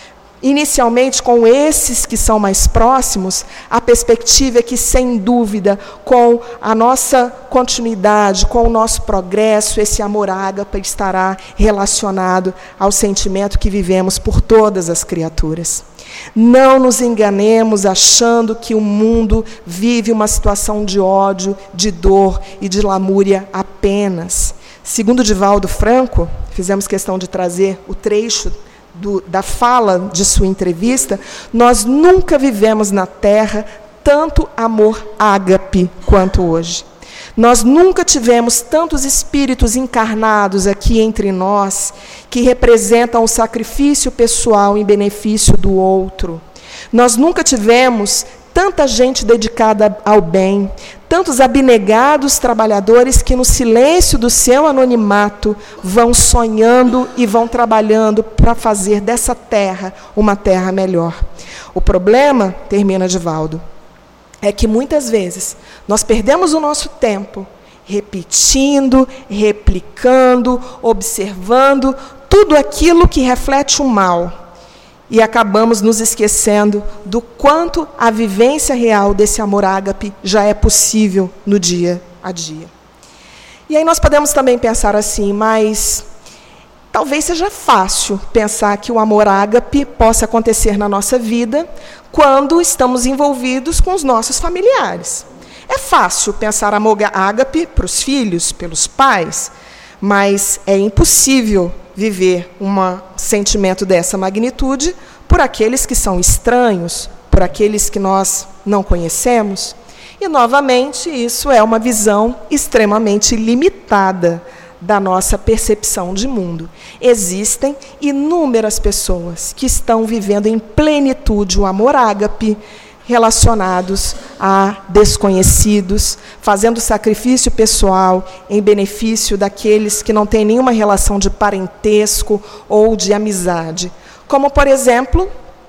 Speaker 4: Inicialmente, com esses que são mais próximos, a perspectiva é que, sem dúvida, com a nossa continuidade, com o nosso progresso, esse amor ágape estará relacionado ao sentimento que vivemos por todas as criaturas. Não nos enganemos achando que o mundo vive uma situação de ódio, de dor e de lamúria apenas. Segundo Divaldo Franco, fizemos questão de trazer o trecho Do, da fala de sua entrevista, nós nunca vivemos na Terra tanto amor ágape quanto hoje. Nós nunca tivemos tantos espíritos encarnados aqui entre nós que representam o sacrifício pessoal em benefício do outro. Nós nunca tivemos tanta gente dedicada ao bem, tantos abnegados trabalhadores que no silêncio do seu anonimato vão sonhando e vão trabalhando para fazer dessa terra uma terra melhor. O problema, termina Divaldo, é que muitas vezes nós perdemos o nosso tempo repetindo, replicando, observando tudo aquilo que reflete o mal. E acabamos nos esquecendo do quanto a vivência real desse amor ágape já é possível no dia a dia. E aí nós podemos também pensar assim, mas talvez seja fácil pensar que o amor ágape possa acontecer na nossa vida quando estamos envolvidos com os nossos familiares. É fácil pensar amor ágape para os filhos, pelos pais, mas é impossível viver um sentimento dessa magnitude por aqueles que são estranhos, por aqueles que nós não conhecemos. E, novamente, isso é uma visão extremamente limitada da nossa percepção de mundo. Existem inúmeras pessoas que estão vivendo em plenitude o amor ágape, relacionados a desconhecidos, fazendo sacrifício pessoal em benefício daqueles que não têm nenhuma relação de parentesco ou de amizade. Como, por exemplo,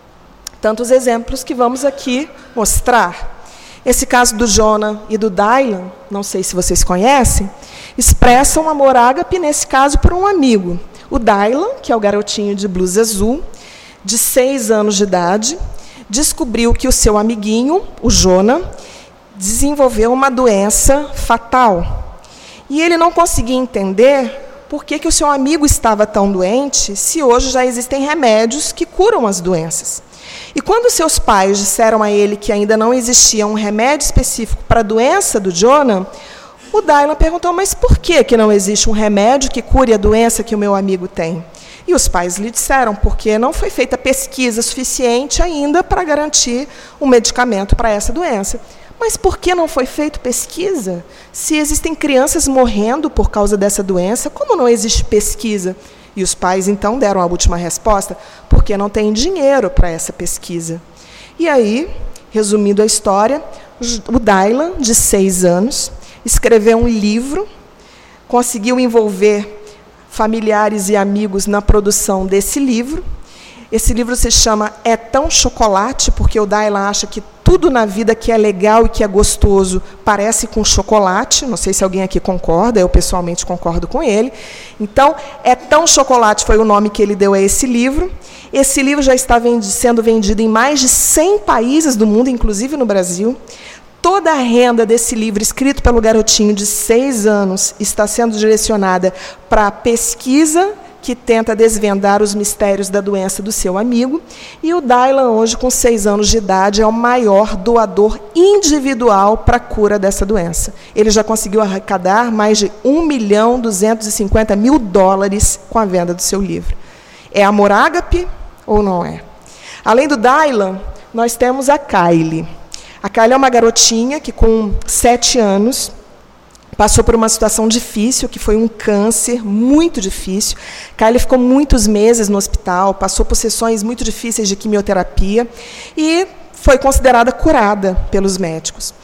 Speaker 4: tantos exemplos que vamos aqui mostrar. Esse caso do Jonah e do Dylan, não sei se vocês conhecem, expressam amor ágape, nesse caso, por um amigo. O Dylan, que é o garotinho de blusa azul, de seis anos de idade, descobriu que o seu amiguinho, o Jonah, desenvolveu uma doença fatal. E ele não conseguia entender por que, que o seu amigo estava tão doente, se hoje já existem remédios que curam as doenças. E quando seus pais disseram a ele que ainda não existia um remédio específico para a doença do Jonah, o Dylan perguntou, mas por que, que não existe um remédio que cure a doença que o meu amigo tem? E os pais lhe disseram, porque não foi feita pesquisa suficiente ainda para garantir um medicamento para essa doença. Mas por que não foi feita pesquisa? Se existem crianças morrendo por causa dessa doença, como não existe pesquisa? E os pais, então, deram a última resposta, porque não tem dinheiro para essa pesquisa. E aí, resumindo a história, o Dylan, de seis anos, escreveu um livro, conseguiu envolver familiares e amigos na produção desse livro. Esse livro se chama É Tão Chocolate, porque o Dylan acha que tudo na vida que é legal e que é gostoso parece com chocolate. Não sei se alguém aqui concorda, eu pessoalmente concordo com ele. Então, É Tão Chocolate foi o nome que ele deu a esse livro. Esse livro já está sendo vendido em mais de cem países do mundo, inclusive no Brasil. Toda a renda desse livro, escrito pelo garotinho de seis anos, está sendo direcionada para a pesquisa que tenta desvendar os mistérios da doença do seu amigo. E o Dylan, hoje, com seis anos de idade, é o maior doador individual para a cura dessa doença. Ele já conseguiu arrecadar mais de um milhão duzentos e cinquenta mil dólares com a venda do seu livro. É amor ágape ou não é? Além do Dylan, nós temos a Kylie. A Kylie é uma garotinha que, com sete anos, passou por uma situação difícil, que foi um câncer muito difícil. Kylie ficou muitos meses no hospital, passou por sessões muito difíceis de quimioterapia e foi considerada curada pelos médicos.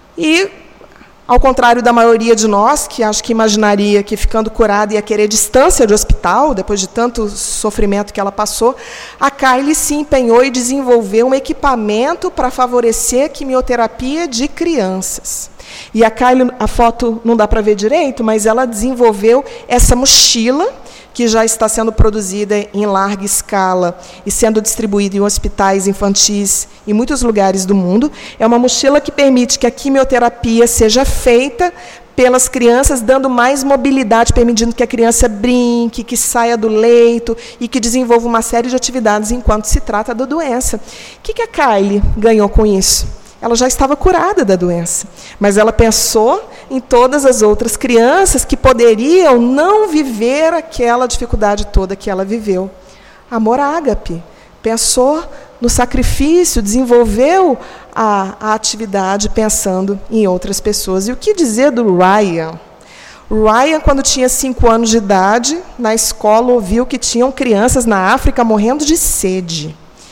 Speaker 4: E, ao contrário da maioria de nós, que acho que imaginaria que, ficando curada, ia querer distância de hospital, depois de tanto sofrimento que ela passou, a Kylie se empenhou e desenvolveu um equipamento para favorecer a quimioterapia de crianças. E a Kylie, a foto não dá para ver direito, mas ela desenvolveu essa mochila que já está sendo produzida em larga escala e sendo distribuída em hospitais infantis em muitos lugares do mundo. É uma mochila que permite que a quimioterapia seja feita pelas crianças, dando mais mobilidade, permitindo que a criança brinque, que saia do leito e que desenvolva uma série de atividades enquanto se trata da doença. O que, que a Kylie ganhou com isso? Ela já estava curada da doença, mas ela pensou em todas as outras crianças que poderiam não viver aquela dificuldade toda que ela viveu. Amor ágape. Pensou no sacrifício, desenvolveu a, a atividade pensando em outras pessoas. E o que dizer do Ryan? O Ryan, quando tinha cinco anos de idade, na escola ouviu que tinham crianças na África morrendo de sede.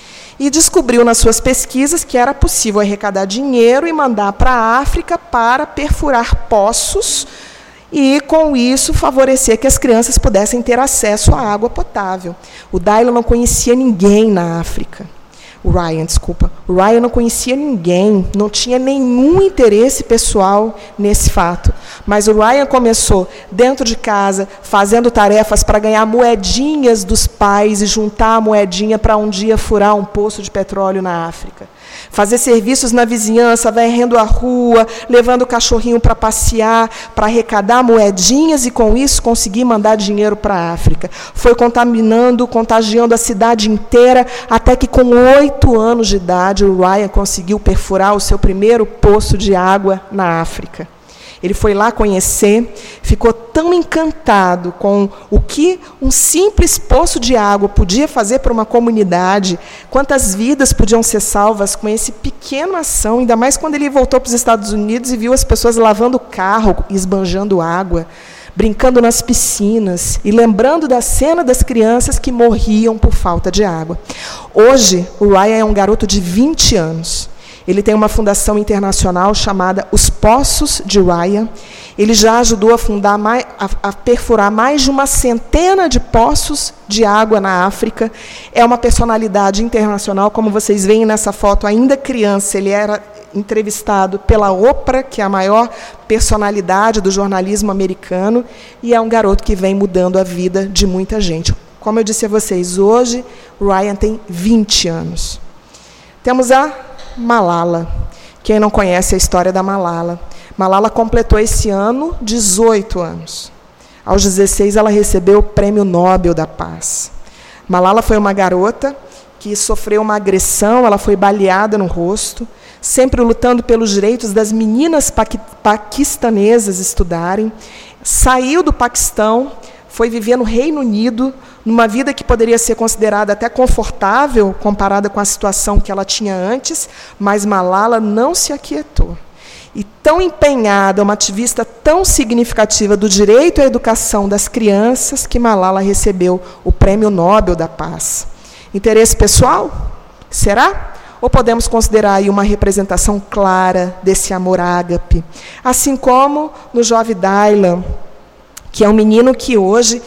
Speaker 4: E descobriu nas suas pesquisas que era possível arrecadar dinheiro e mandar para a África para perfurar poços e, com isso, favorecer que as crianças pudessem ter acesso à água potável. O Dylan não conhecia ninguém na África. O Ryan, desculpa. O Ryan não conhecia ninguém, não tinha nenhum interesse pessoal nesse fato. Mas o Ryan começou dentro de casa, fazendo tarefas para ganhar moedinhas dos pais e juntar a moedinha para um dia furar um poço de petróleo na África. Fazer serviços na vizinhança, varrendo a rua, levando o cachorrinho para passear, para arrecadar moedinhas e, com isso, conseguir mandar dinheiro para a África. Foi contaminando, contagiando a cidade inteira, até que, com oito anos de idade, o Ryan conseguiu perfurar o seu primeiro poço de água na África. Ele foi lá conhecer, ficou tão encantado com o que um simples poço de água podia fazer para uma comunidade, quantas vidas podiam ser salvas com esse pequeno ação, ainda mais quando ele voltou para os Estados Unidos e viu as pessoas lavando o carro e esbanjando água, brincando nas piscinas e lembrando da cena das crianças que morriam por falta de água. Hoje, o Ryan é um garoto de vinte anos. Ele tem uma fundação internacional chamada Os Poços de Ryan. Ele já ajudou a, fundar mais, a, a perfurar mais de uma centena de poços de água na África. É uma personalidade internacional, como vocês veem nessa foto, ainda criança. Ele era entrevistado pela Oprah, que é a maior personalidade do jornalismo americano, e é um garoto que vem mudando a vida de muita gente. Como eu disse a vocês, hoje o Ryan tem vinte anos. Temos a Malala. Quem não conhece a história da Malala? Malala completou esse ano dezoito anos. Aos dezesseis, ela recebeu o Prêmio Nobel da Paz. Malala foi uma garota que sofreu uma agressão, ela foi baleada no rosto, sempre lutando pelos direitos das meninas paquistanesas estudarem. Saiu do Paquistão, foi viver no Reino Unido, numa vida que poderia ser considerada até confortável, comparada com a situação que ela tinha antes, mas Malala não se aquietou. E tão empenhada, uma ativista tão significativa do direito à educação das crianças, que Malala recebeu o Prêmio Nobel da Paz. Interesse pessoal? Será? Ou podemos considerar aí uma representação clara desse amor ágape? Assim como no jovem Dylan, que é um menino que hoje,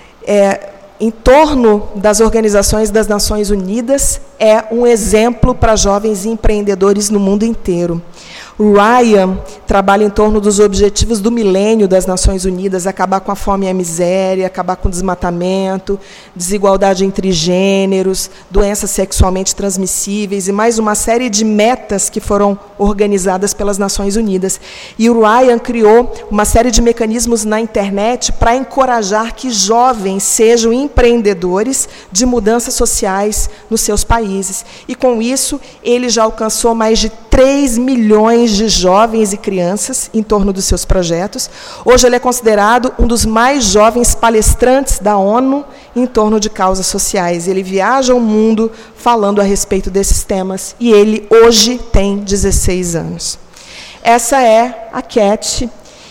Speaker 4: é, em torno das organizações das Nações Unidas, é um exemplo para jovens empreendedores no mundo inteiro. O Ryan trabalha em torno dos objetivos do milênio das Nações Unidas, acabar com a fome e a miséria, acabar com o desmatamento, desigualdade entre gêneros, doenças sexualmente transmissíveis e mais uma série de metas que foram organizadas pelas Nações Unidas. E o Ryan criou uma série de mecanismos na internet para encorajar que jovens sejam empreendedores de mudanças sociais nos seus países. E, com isso, ele já alcançou mais de três milhões de jovens e crianças em torno dos seus projetos. Hoje ele é considerado um dos mais jovens palestrantes da ONU em torno de causas sociais. Ele viaja o mundo falando a respeito desses temas e ele hoje tem dezesseis anos. Essa é a Cat.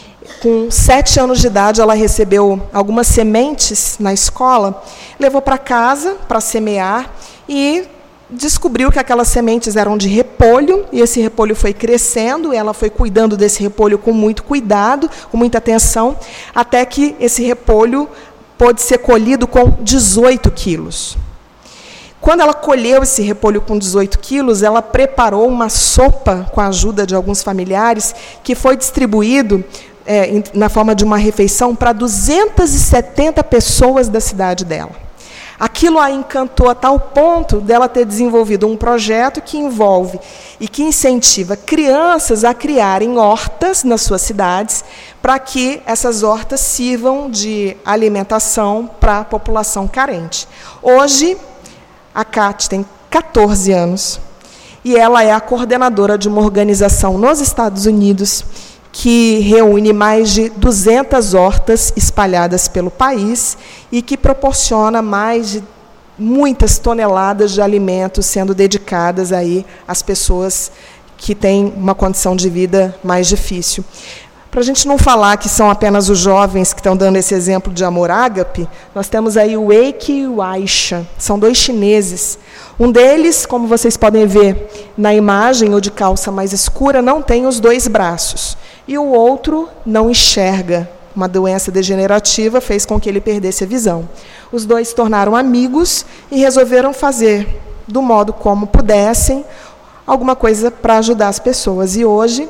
Speaker 4: Com sete anos de idade, ela recebeu algumas sementes na escola, levou para casa para semear e descobriu que aquelas sementes eram de repolho, e esse repolho foi crescendo, e ela foi cuidando desse repolho com muito cuidado, com muita atenção, até que esse repolho pôde ser colhido com dezoito quilos. Quando ela colheu esse repolho com dezoito quilos, ela preparou uma sopa com a ajuda de alguns familiares, que foi distribuído é, na forma de uma refeição para duzentas e setenta pessoas da cidade dela. Aquilo a encantou a tal ponto dela ter desenvolvido um projeto que envolve e que incentiva crianças a criarem hortas nas suas cidades, para que essas hortas sirvam de alimentação para a população carente. Hoje, a Cate tem quatorze anos e ela é a coordenadora de uma organização nos Estados Unidos que reúne mais de duzentas hortas espalhadas pelo país e que proporciona mais de muitas toneladas de alimentos sendo dedicadas aí às pessoas que têm uma condição de vida mais difícil. Para a gente não falar que são apenas os jovens que estão dando esse exemplo de amor ágape, nós temos aí o Eike e o Aisha, são dois chineses. Um deles, como vocês podem ver na imagem, o de calça mais escura, não tem os dois braços. E o outro não enxerga. Uma doença degenerativa fez com que ele perdesse a visão. Os dois se tornaram amigos e resolveram fazer, do modo como pudessem, alguma coisa para ajudar as pessoas. E hoje,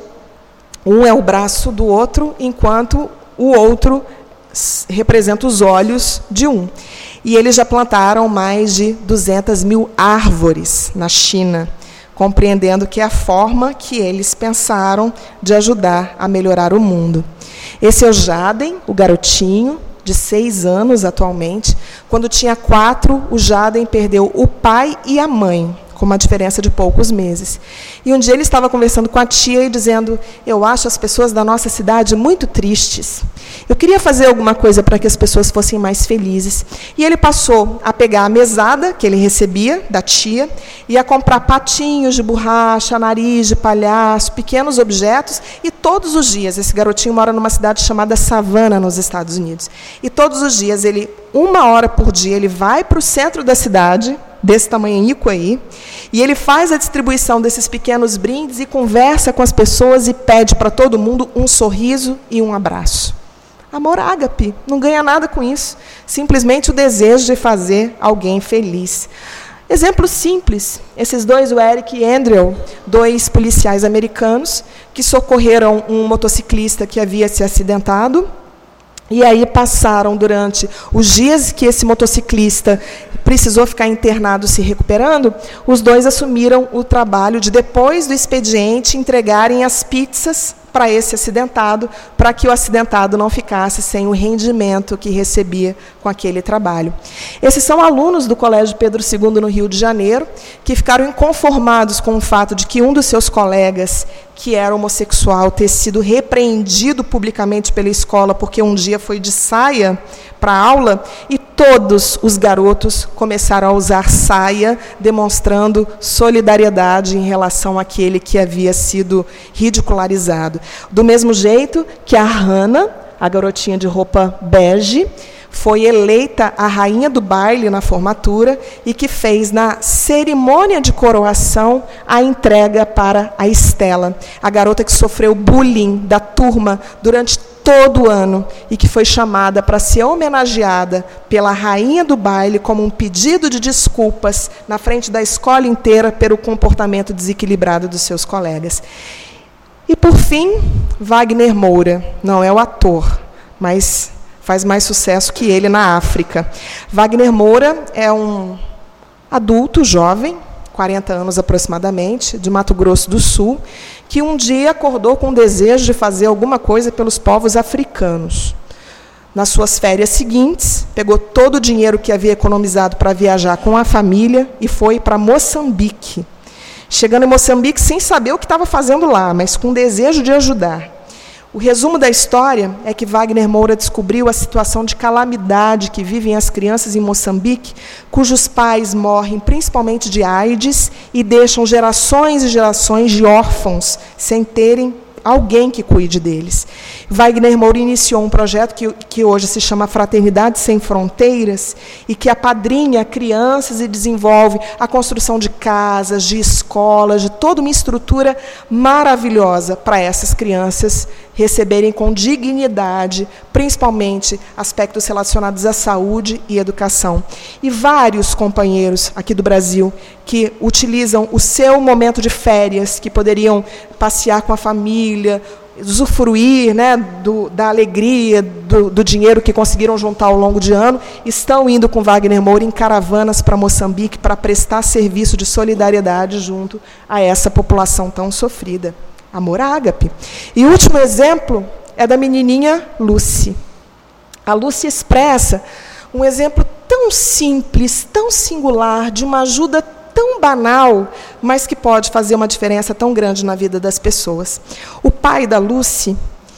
Speaker 4: um é o braço do outro, enquanto o outro representa os olhos de um. E eles já plantaram mais de duzentas mil árvores na China, compreendendo que é a forma que eles pensaram de ajudar a melhorar o mundo. Esse é o Jaden, o garotinho, de seis anos atualmente. Quando tinha quatro, o Jaden perdeu o pai e a mãe, com uma diferença de poucos meses. E um dia ele estava conversando com a tia e dizendo: eu acho as pessoas da nossa cidade muito tristes. Eu queria fazer alguma coisa para que as pessoas fossem mais felizes. E ele passou a pegar a mesada que ele recebia da tia e a comprar patinhos de borracha, nariz de palhaço, pequenos objetos, e todos os dias, esse garotinho mora numa cidade chamada Savannah, nos Estados Unidos, e todos os dias, ele, uma hora por dia, ele vai para o centro da cidade, desse tamanhico aí, e ele faz a distribuição desses pequenos brindes e conversa com as pessoas e pede para todo mundo um sorriso e um abraço. Amor ágape, não ganha nada com isso, simplesmente o desejo de fazer alguém feliz. Exemplo simples, esses dois, o Eric e Andrew, dois policiais americanos, que socorreram um motociclista que havia se acidentado, e aí passaram durante os dias que esse motociclista precisou ficar internado se recuperando, os dois assumiram o trabalho de, depois do expediente, entregarem as pizzas para esse acidentado, para que o acidentado não ficasse sem o rendimento que recebia com aquele trabalho. Esses são alunos do Colégio Pedro segundo, no Rio de Janeiro, que ficaram inconformados com o fato de que um dos seus colegas, que era homossexual, ter sido repreendido publicamente pela escola porque um dia foi de saia para a aula, e todos os garotos começaram a usar saia, demonstrando solidariedade em relação àquele que havia sido ridicularizado. Do mesmo jeito que a Hannah, a garotinha de roupa bege, foi eleita a rainha do baile na formatura e que fez, na cerimônia de coroação, a entrega para a Estela, a garota que sofreu bullying da turma durante todo o ano e que foi chamada para ser homenageada pela rainha do baile como um pedido de desculpas na frente da escola inteira pelo comportamento desequilibrado dos seus colegas. E, por fim, Wagner Moura, não é o ator, mas faz mais sucesso que ele na África. Wagner Moura é um adulto jovem, quarenta anos aproximadamente, de Mato Grosso do Sul, que um dia acordou com o desejo de fazer alguma coisa pelos povos africanos. Nas suas férias seguintes, pegou todo o dinheiro que havia economizado para viajar com a família e foi para Moçambique. Chegando em Moçambique sem saber o que estava fazendo lá, mas com desejo de ajudar. O resumo da história é que Wagner Moura descobriu a situação de calamidade que vivem as crianças em Moçambique, cujos pais morrem principalmente de AIDS e deixam gerações e gerações de órfãos sem terem alguém que cuide deles. Wagner Moura iniciou um projeto que, que hoje se chama Fraternidade Sem Fronteiras e que apadrinha crianças e desenvolve a construção de casas, de escolas, de toda uma estrutura maravilhosa para essas crianças receberem com dignidade, principalmente aspectos relacionados à saúde e educação. E vários companheiros aqui do Brasil que utilizam o seu momento de férias, que poderiam passear com a família, usufruir, né, do, da alegria, do, do dinheiro que conseguiram juntar ao longo de ano, estão indo com Wagner Moura em caravanas para Moçambique para prestar serviço de solidariedade junto a essa população tão sofrida. Amor ágape. E o último exemplo é da menininha Lucy. A Lucy expressa um exemplo tão simples, tão singular, de uma ajuda tão banal, mas que pode fazer uma diferença tão grande na vida das pessoas. O pai da Lucy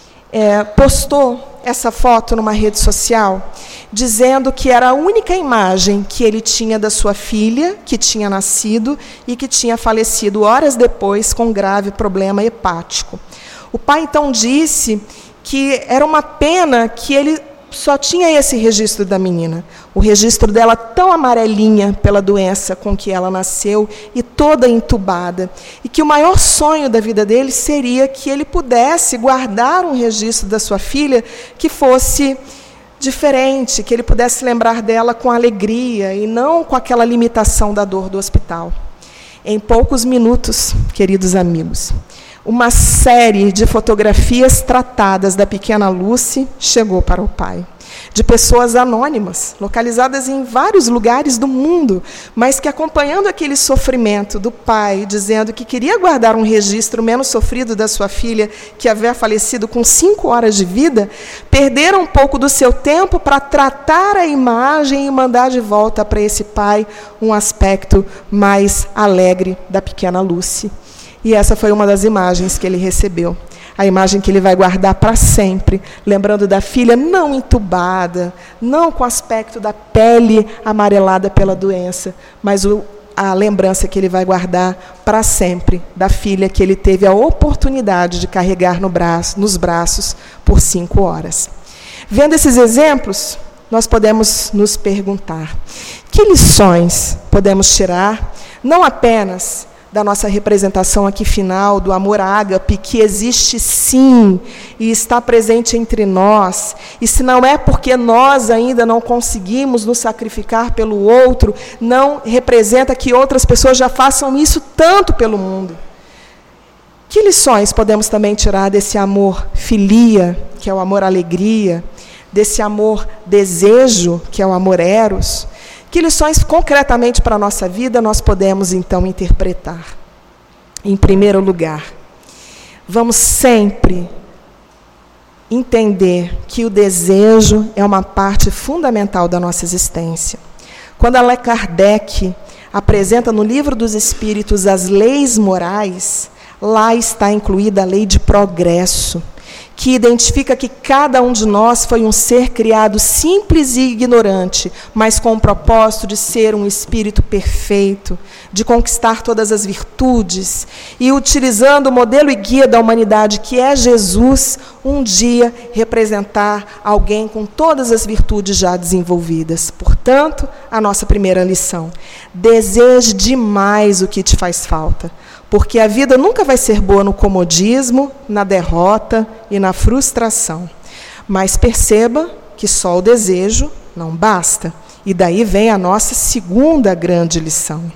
Speaker 4: é, postou essa foto numa rede social, dizendo que era a única imagem que ele tinha da sua filha, que tinha nascido e que tinha falecido horas depois com um grave problema hepático. O pai, então, disse que era uma pena que ele só tinha esse registro da menina, o registro dela tão amarelinha pela doença com que ela nasceu e toda entubada, e que o maior sonho da vida dele seria que ele pudesse guardar um registro da sua filha que fosse diferente, que ele pudesse lembrar dela com alegria e não com aquela limitação da dor do hospital. Em poucos minutos, queridos amigos, uma série de fotografias tratadas da pequena Lucy chegou para o pai, de pessoas anônimas, localizadas em vários lugares do mundo, mas que, acompanhando aquele sofrimento do pai, dizendo que queria guardar um registro menos sofrido da sua filha, que havia falecido com cinco horas de vida, perderam um pouco do seu tempo para tratar a imagem e mandar de volta para esse pai um aspecto mais alegre da pequena Lucy. E essa foi uma das imagens que ele recebeu. A imagem que ele vai guardar para sempre, lembrando da filha não entubada, não com o aspecto da pele amarelada pela doença, mas o, a lembrança que ele vai guardar para sempre da filha que ele teve a oportunidade de carregar no braço, nos braços por cinco horas. Vendo esses exemplos, nós podemos nos perguntar: que lições podemos tirar, não apenas da nossa representação aqui final, do amor ágape, que existe sim, e está presente entre nós, e se não é porque nós ainda não conseguimos nos sacrificar pelo outro, não representa que outras pessoas já façam isso tanto pelo mundo. Que lições podemos também tirar desse amor filia, que é o amor alegria, desse amor desejo, que é o amor eros? Que lições, concretamente, para a nossa vida nós podemos, então, interpretar? Em primeiro lugar, vamos sempre entender que o desejo é uma parte fundamental da nossa existência. Quando Allan Kardec apresenta no Livro dos Espíritos as leis morais, lá está incluída a lei de progresso, que identifica que cada um de nós foi um ser criado simples e ignorante, mas com o propósito de ser um espírito perfeito, de conquistar todas as virtudes, e utilizando o modelo e guia da humanidade, que é Jesus, um dia representar alguém com todas as virtudes já desenvolvidas. Portanto, a nossa primeira lição: deseje demais o que te faz falta, porque a vida nunca vai ser boa no comodismo, na derrota e na frustração. Mas perceba que só o desejo não basta. E daí vem a nossa segunda grande lição.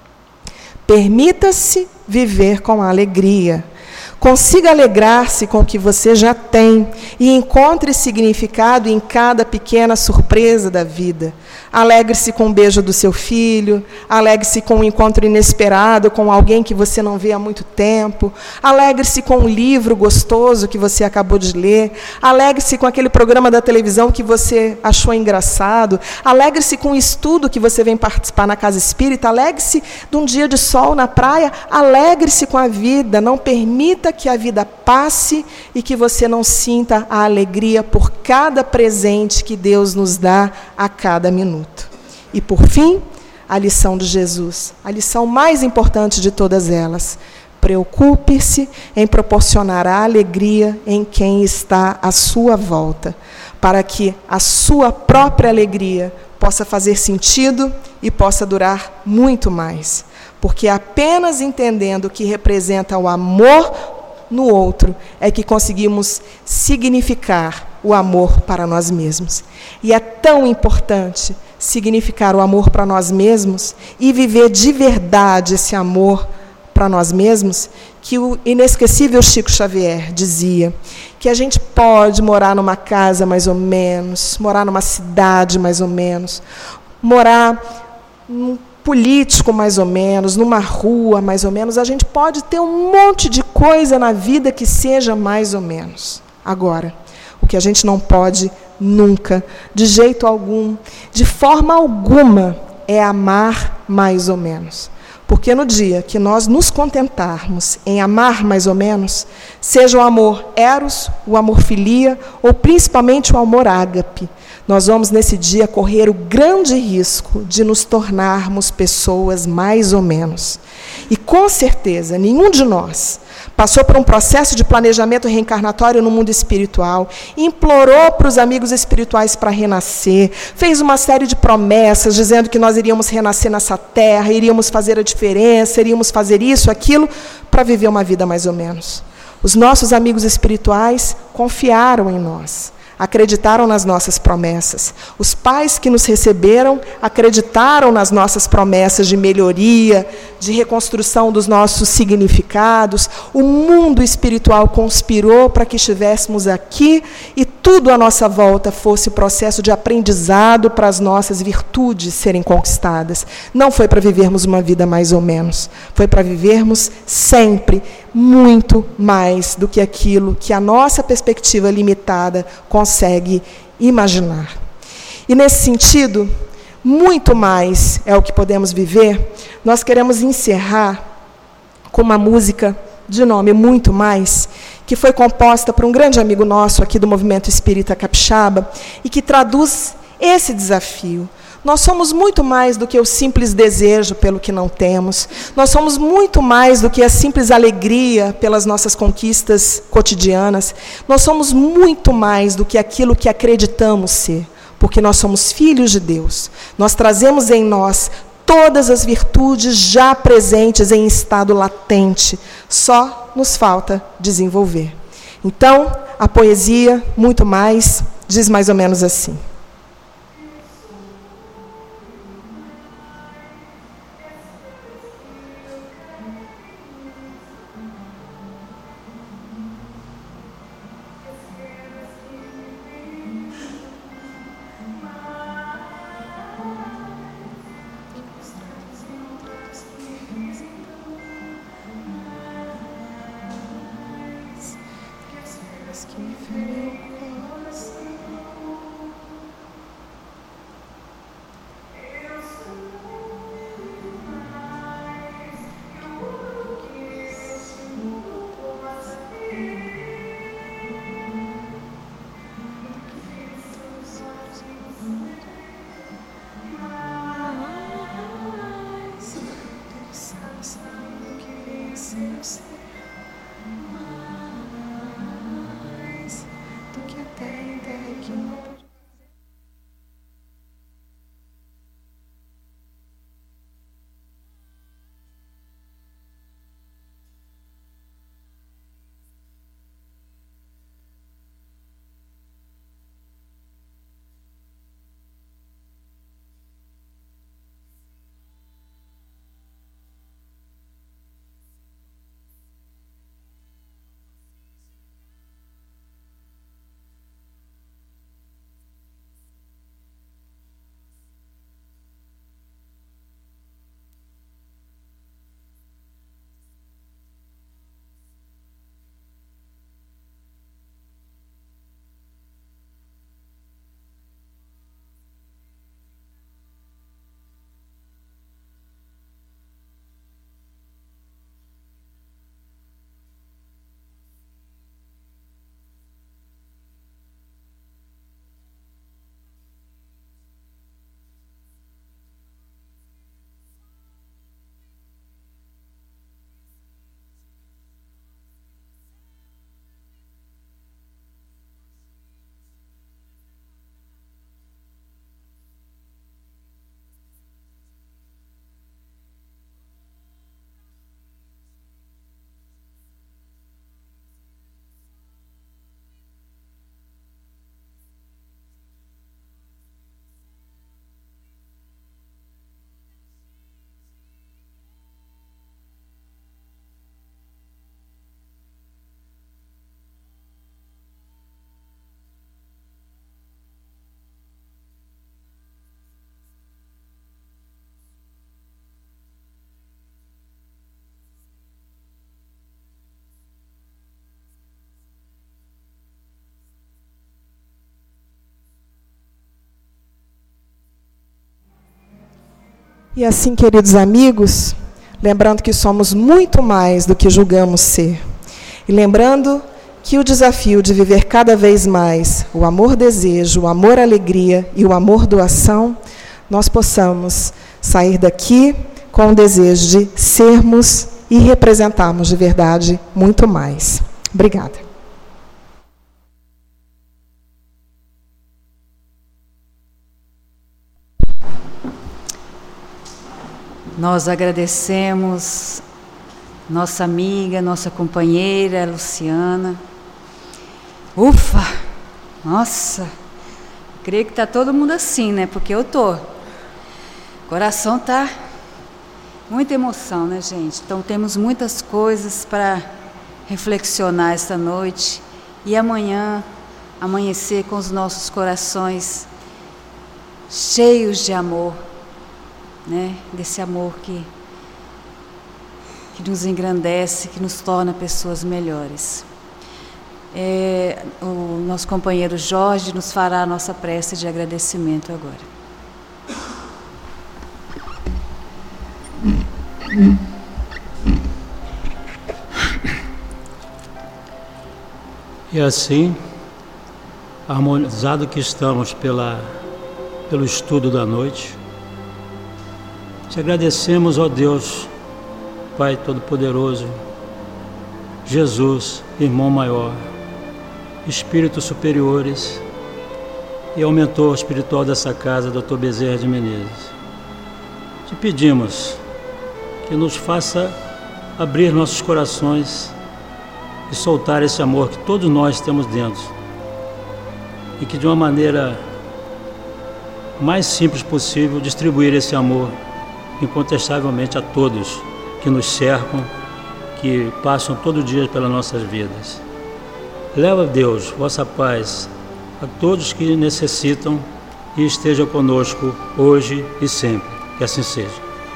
Speaker 4: Permita-se viver com alegria. Consiga alegrar-se com o que você já tem e encontre significado em cada pequena surpresa da vida. Alegre-se com o beijo do seu filho, alegre-se com um encontro inesperado com alguém que você não vê há muito tempo, alegre-se com um livro gostoso que você acabou de ler, alegre-se com aquele programa da televisão que você achou engraçado, alegre-se com o estudo que você vem participar na casa espírita, alegre-se de um dia de sol na praia, alegre-se com a vida, não permita que a vida passe e que você não sinta a alegria por cada presente que Deus nos dá a cada minuto. E, por fim, a lição de Jesus, a lição mais importante de todas elas: preocupe-se em proporcionar a alegria em quem está à sua volta, para que a sua própria alegria possa fazer sentido e possa durar muito mais. Porque apenas entendendo o que representa o amor no outro é que conseguimos significar o amor para nós mesmos. E é tão importante significar o amor para nós mesmos e viver de verdade esse amor para nós mesmos, que o inesquecível Chico Xavier dizia que a gente pode morar numa casa mais ou menos, morar numa cidade mais ou menos, morar num político mais ou menos, numa rua mais ou menos, a gente pode ter um monte de coisa na vida que seja mais ou menos. Agora, o que a gente não pode nunca, de jeito algum, de forma alguma, é amar mais ou menos. Porque no dia que nós nos contentarmos em amar mais ou menos, seja o amor eros, o amor filia, ou principalmente o amor ágape, nós vamos nesse dia correr o grande risco de nos tornarmos pessoas mais ou menos. E com certeza, nenhum de nós passou por um processo de planejamento reencarnatório no mundo espiritual, implorou para os amigos espirituais para renascer, fez uma série de promessas, dizendo que nós iríamos renascer nessa terra, iríamos fazer a diferença, iríamos fazer isso, aquilo, para viver uma vida mais ou menos. Os nossos amigos espirituais confiaram em nós, acreditaram nas nossas promessas. Os pais que nos receberam acreditaram nas nossas promessas de melhoria, de reconstrução dos nossos significados. O mundo espiritual conspirou para que estivéssemos aqui e tudo à nossa volta fosse processo de aprendizado para as nossas virtudes serem conquistadas. Não foi para vivermos uma vida mais ou menos, foi para vivermos sempre muito mais do que aquilo que a nossa perspectiva limitada consegue imaginar. E nesse sentido, muito mais é o que podemos viver. Nós queremos encerrar com uma música de nome Muito Mais, que foi composta por um grande amigo nosso aqui do Movimento Espírita Capixaba e que traduz esse desafio. Nós somos muito mais do que o simples desejo pelo que não temos. Nós somos muito mais do que a simples alegria pelas nossas conquistas cotidianas. Nós somos muito mais do que aquilo que acreditamos ser, porque nós somos filhos de Deus. Nós trazemos em nós todas as virtudes já presentes em estado latente. Só nos falta desenvolver. Então, a poesia, Muito Mais, diz mais ou menos assim. E assim, queridos amigos, lembrando que somos muito mais do que julgamos ser. E lembrando que o desafio de viver cada vez mais o amor-desejo, o amor-alegria e o amor-doação, nós possamos sair daqui com o desejo de sermos e representarmos de verdade muito mais. Obrigada.
Speaker 2: Nós agradecemos nossa amiga, nossa companheira, Luciana. Ufa! Nossa! Creio que está todo mundo assim, né? Porque eu tô. O coração tá muita emoção, né, gente? Então temos muitas coisas para reflexionar esta noite e amanhã amanhecer com os nossos corações cheios de amor, né? Desse amor que que nos engrandece, que nos torna pessoas melhores. É, o nosso companheiro Jorge nos fará a nossa prece de agradecimento agora.
Speaker 3: E assim, harmonizado que estamos pela, pelo estudo da noite, te agradecemos, ó Deus, Pai Todo-Poderoso, Jesus, Irmão Maior, Espíritos Superiores e Aumentor Espiritual dessa casa, doutor Bezerra de Menezes. Te pedimos que nos faça abrir nossos corações e soltar esse amor que todos nós temos dentro e que de uma maneira mais simples possível distribuir esse amor incontestavelmente a todos que nos cercam, que passam todo dia pelas nossas vidas. Leva, Deus, vossa paz a todos que necessitam e esteja conosco hoje e sempre. Que assim seja.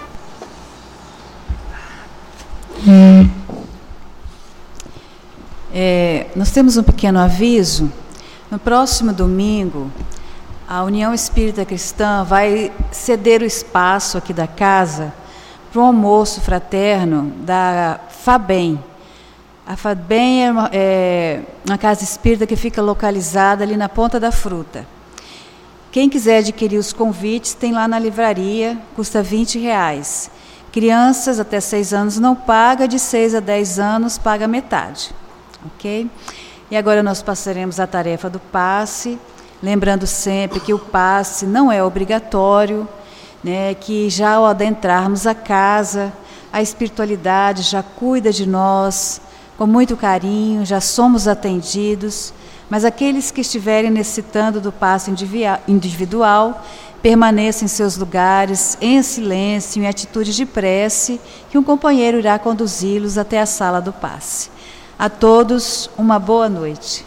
Speaker 2: É, nós temos um pequeno aviso. No próximo domingo, a União Espírita Cristã vai ceder o espaço aqui da casa para um almoço fraterno da FABEM. A FABEM é uma, é uma casa espírita que fica localizada ali na Ponta da Fruta. Quem quiser adquirir os convites, tem lá na livraria, custa vinte reais. Crianças até seis anos não paga, de seis a dez anos paga metade. Ok? E agora nós passaremos a tarefa do passe, lembrando sempre que o passe não é obrigatório, né, que já ao adentrarmos a casa, a espiritualidade já cuida de nós com muito carinho, já somos atendidos, mas aqueles que estiverem necessitando do passe individual, permaneçam em seus lugares, em silêncio, em atitude de prece, que um companheiro irá conduzi-los até a sala do passe. A todos, uma boa noite.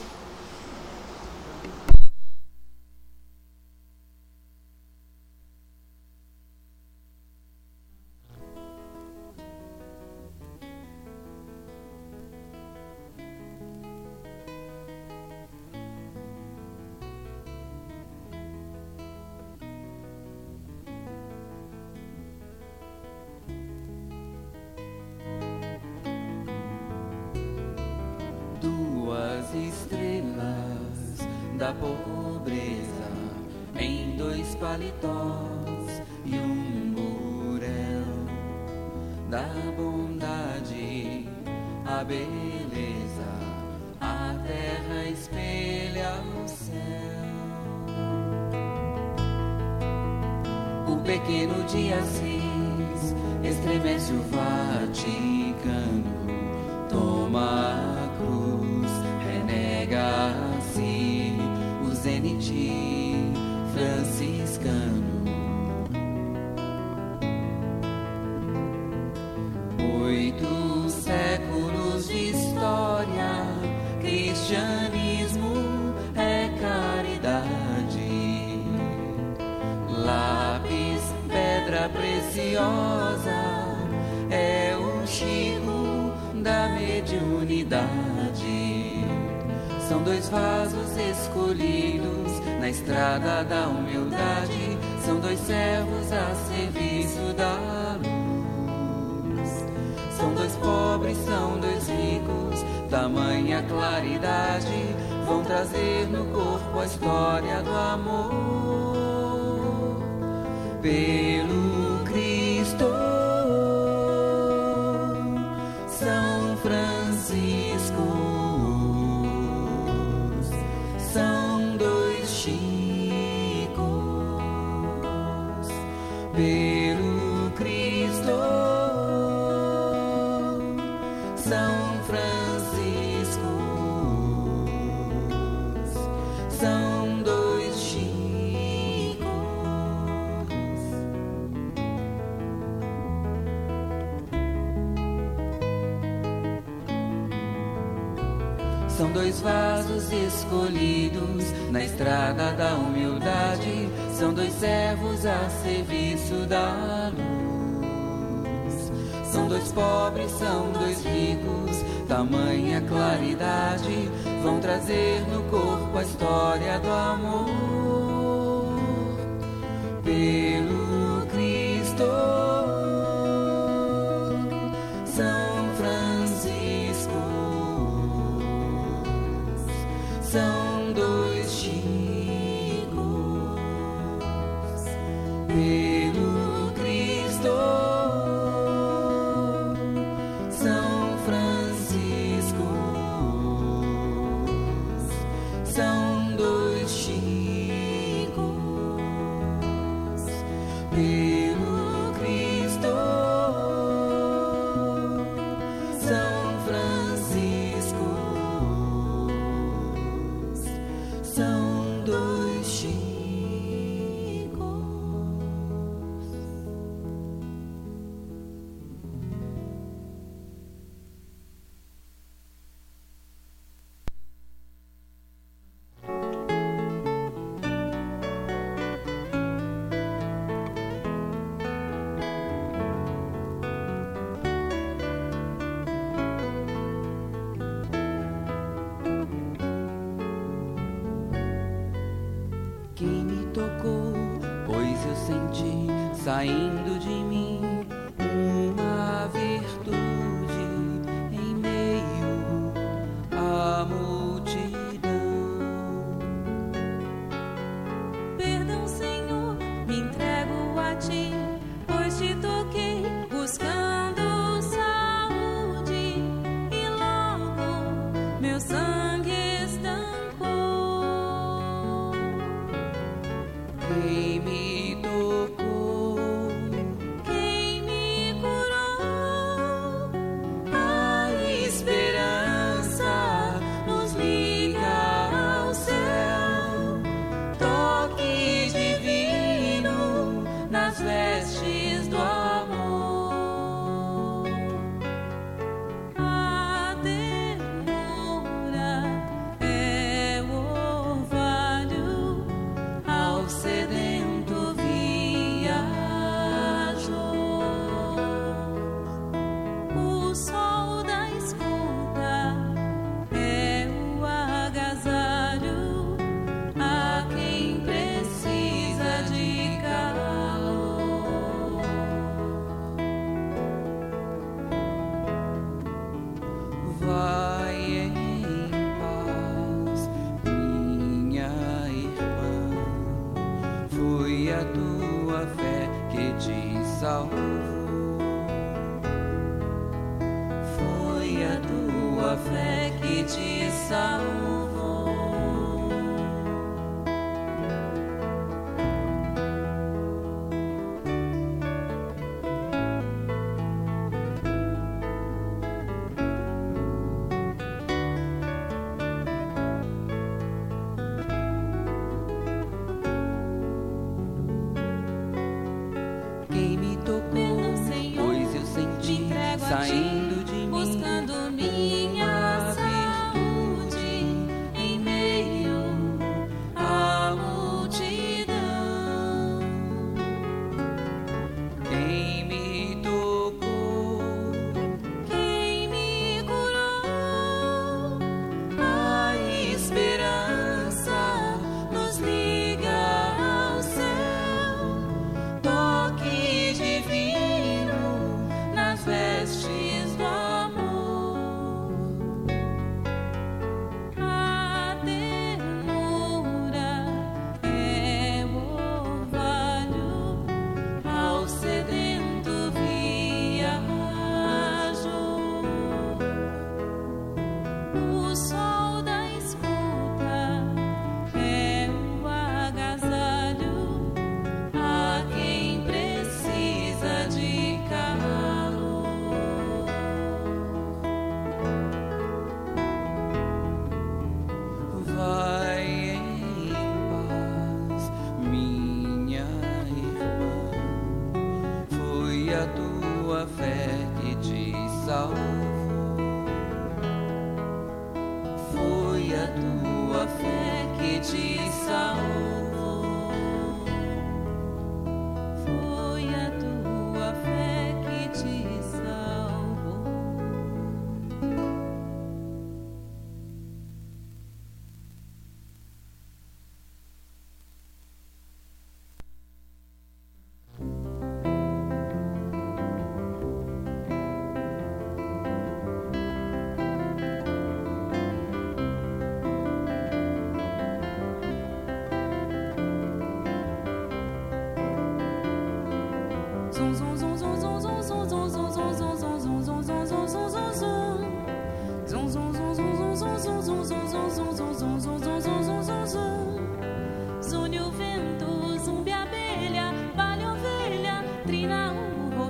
Speaker 1: Estrelas da pobreza em dois paletós e um burel, da bondade a beleza, a terra espelha o céu. O pequeno de Assis estremece o Vaticano, toma a cruz, renega-se o zenite franciscano. Oito séculos de história, cristianismo é caridade. Lápis, pedra preciosa, é o Chico da mediunidade. São dois vasos escolhidos na estrada da humildade. são dois servos a serviço da luz. São dois pobres, são dois ricos, tamanha claridade, vão trazer no corpo a história do amor. Pelo Cristo, São Francisco, são dois Chicos. Pelo Cristo, São Francisco, são dois Chicos. São dois vasos escolhidos na estrada da humildade, são dois servos a serviço da luz. São dois pobres, são dois ricos, tamanha claridade, vão trazer no corpo a história do amor. Pelo Cristo, São Francisco, são dois Chicos. Pelo Cristo, São Francisco, são dois Chicos. Pelo Cristo, São Francisco, são dois Chicos. Quem me tocou, pois eu senti saindo de mim uma virtude em meio à multidão.
Speaker 5: Perdão, Senhor, me entrego a ti, pois te toquei buscando saúde e logo meu sangue estancou.
Speaker 1: Quem me tocou,
Speaker 5: Quem me curou,
Speaker 1: a esperança nos liga ao céu. Toque divino nas vestes do amor.
Speaker 5: a ternura é o orvalho
Speaker 1: Ao sedento viajou.
Speaker 5: O sol da escuta é o agasalho a quem precisa de calor.
Speaker 1: Vai em paz, minha irmã. Foi a tua fé que te salvou. Foi a tua fé que te salvou. Quem me tocou,
Speaker 5: Perdão, Senhor,
Speaker 1: pois eu
Speaker 5: me
Speaker 1: senti
Speaker 5: entrego a ti,
Speaker 1: saindo de mim
Speaker 5: buscando minha saúde em meio à multidão.
Speaker 1: Quem me tocou,
Speaker 5: Quem me curou,
Speaker 1: a esperança nos liga ao céu.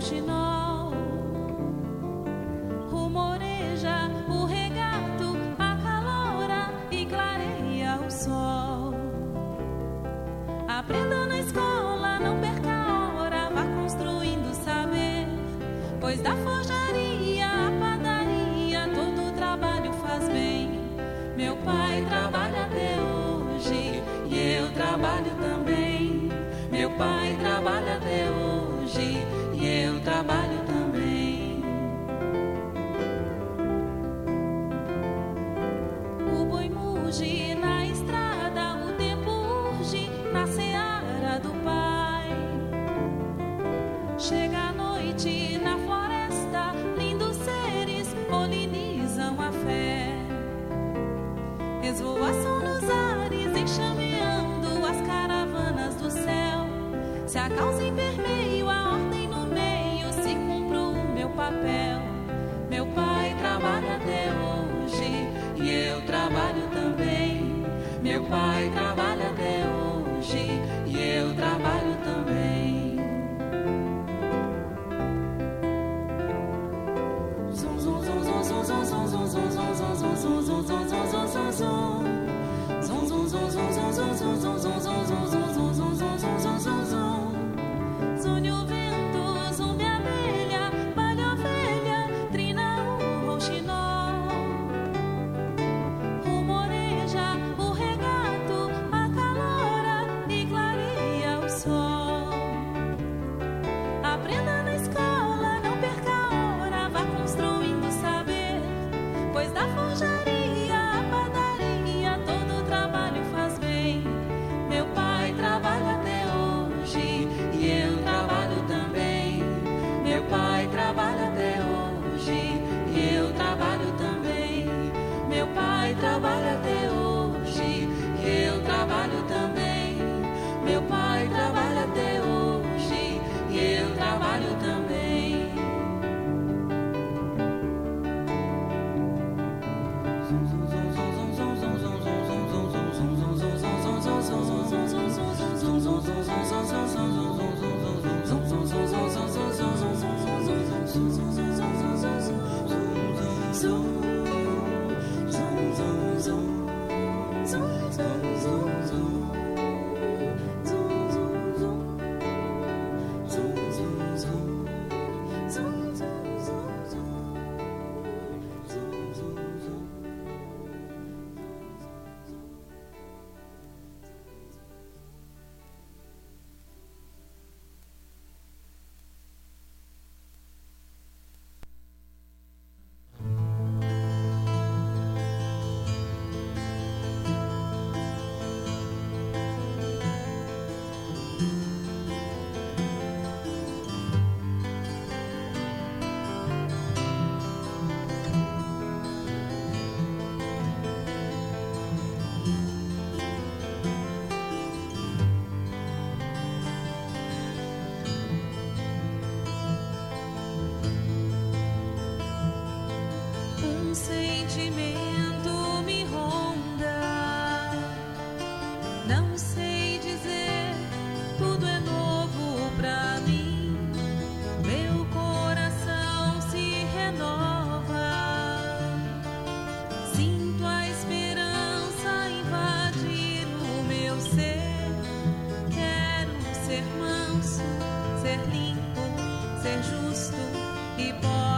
Speaker 5: rouxinol. Rumoreja o regato, acalora e clareia o sol. Aprenda na escola, não perca a hora, vá construindo saber, pois da forjaria à padaria todo o trabalho faz bem. Meu pai trabalha até hoje e eu trabalho também. Meu pai trabalha até hoje e eu trabalho também. O boi muge na estrada, o tempo urge na seara do pai. Chega a noite na floresta, lindos seres polinizam a fé. Esvoaçam nos ares, enxameando as caravanas do céu. Se a causa em vermelho, a ordem no meio, se cumpro o meu papel. Meu pai trabalha até hoje e eu trabalho também. Meu pai trabalha até hoje e eu trabalho também. Zum zum zum zum zum zum zum zum zum zum zum zum zum zum zum zum zum zum. Zum zum zum zum zum zum zum zum zum zum zum zum zum zum zum zum zum zum. Zune o vento, zumbi a abelha, balha a ovelha, trina o rouxinol. Rumoreja o regato, acalora e clareia o sol. Aprenda na escola, não perca a hora, vá construindo saber, pois da forjaria à padaria todo o trabalho faz bem. Meu pai trabalha até hoje e eu trabalho também. Meu pai trabalha até hoje e eu trabalho também. Meu pai trabalha até hoje e eu trabalho também. Meu pai trabalha até hoje e eu trabalho também. Um sentimento me ronda, não sei dizer, tudo é novo pra mim. Meu coração se renova, sinto a esperança invadir o meu ser. Quero ser manso, ser limpo, ser justo e pobre.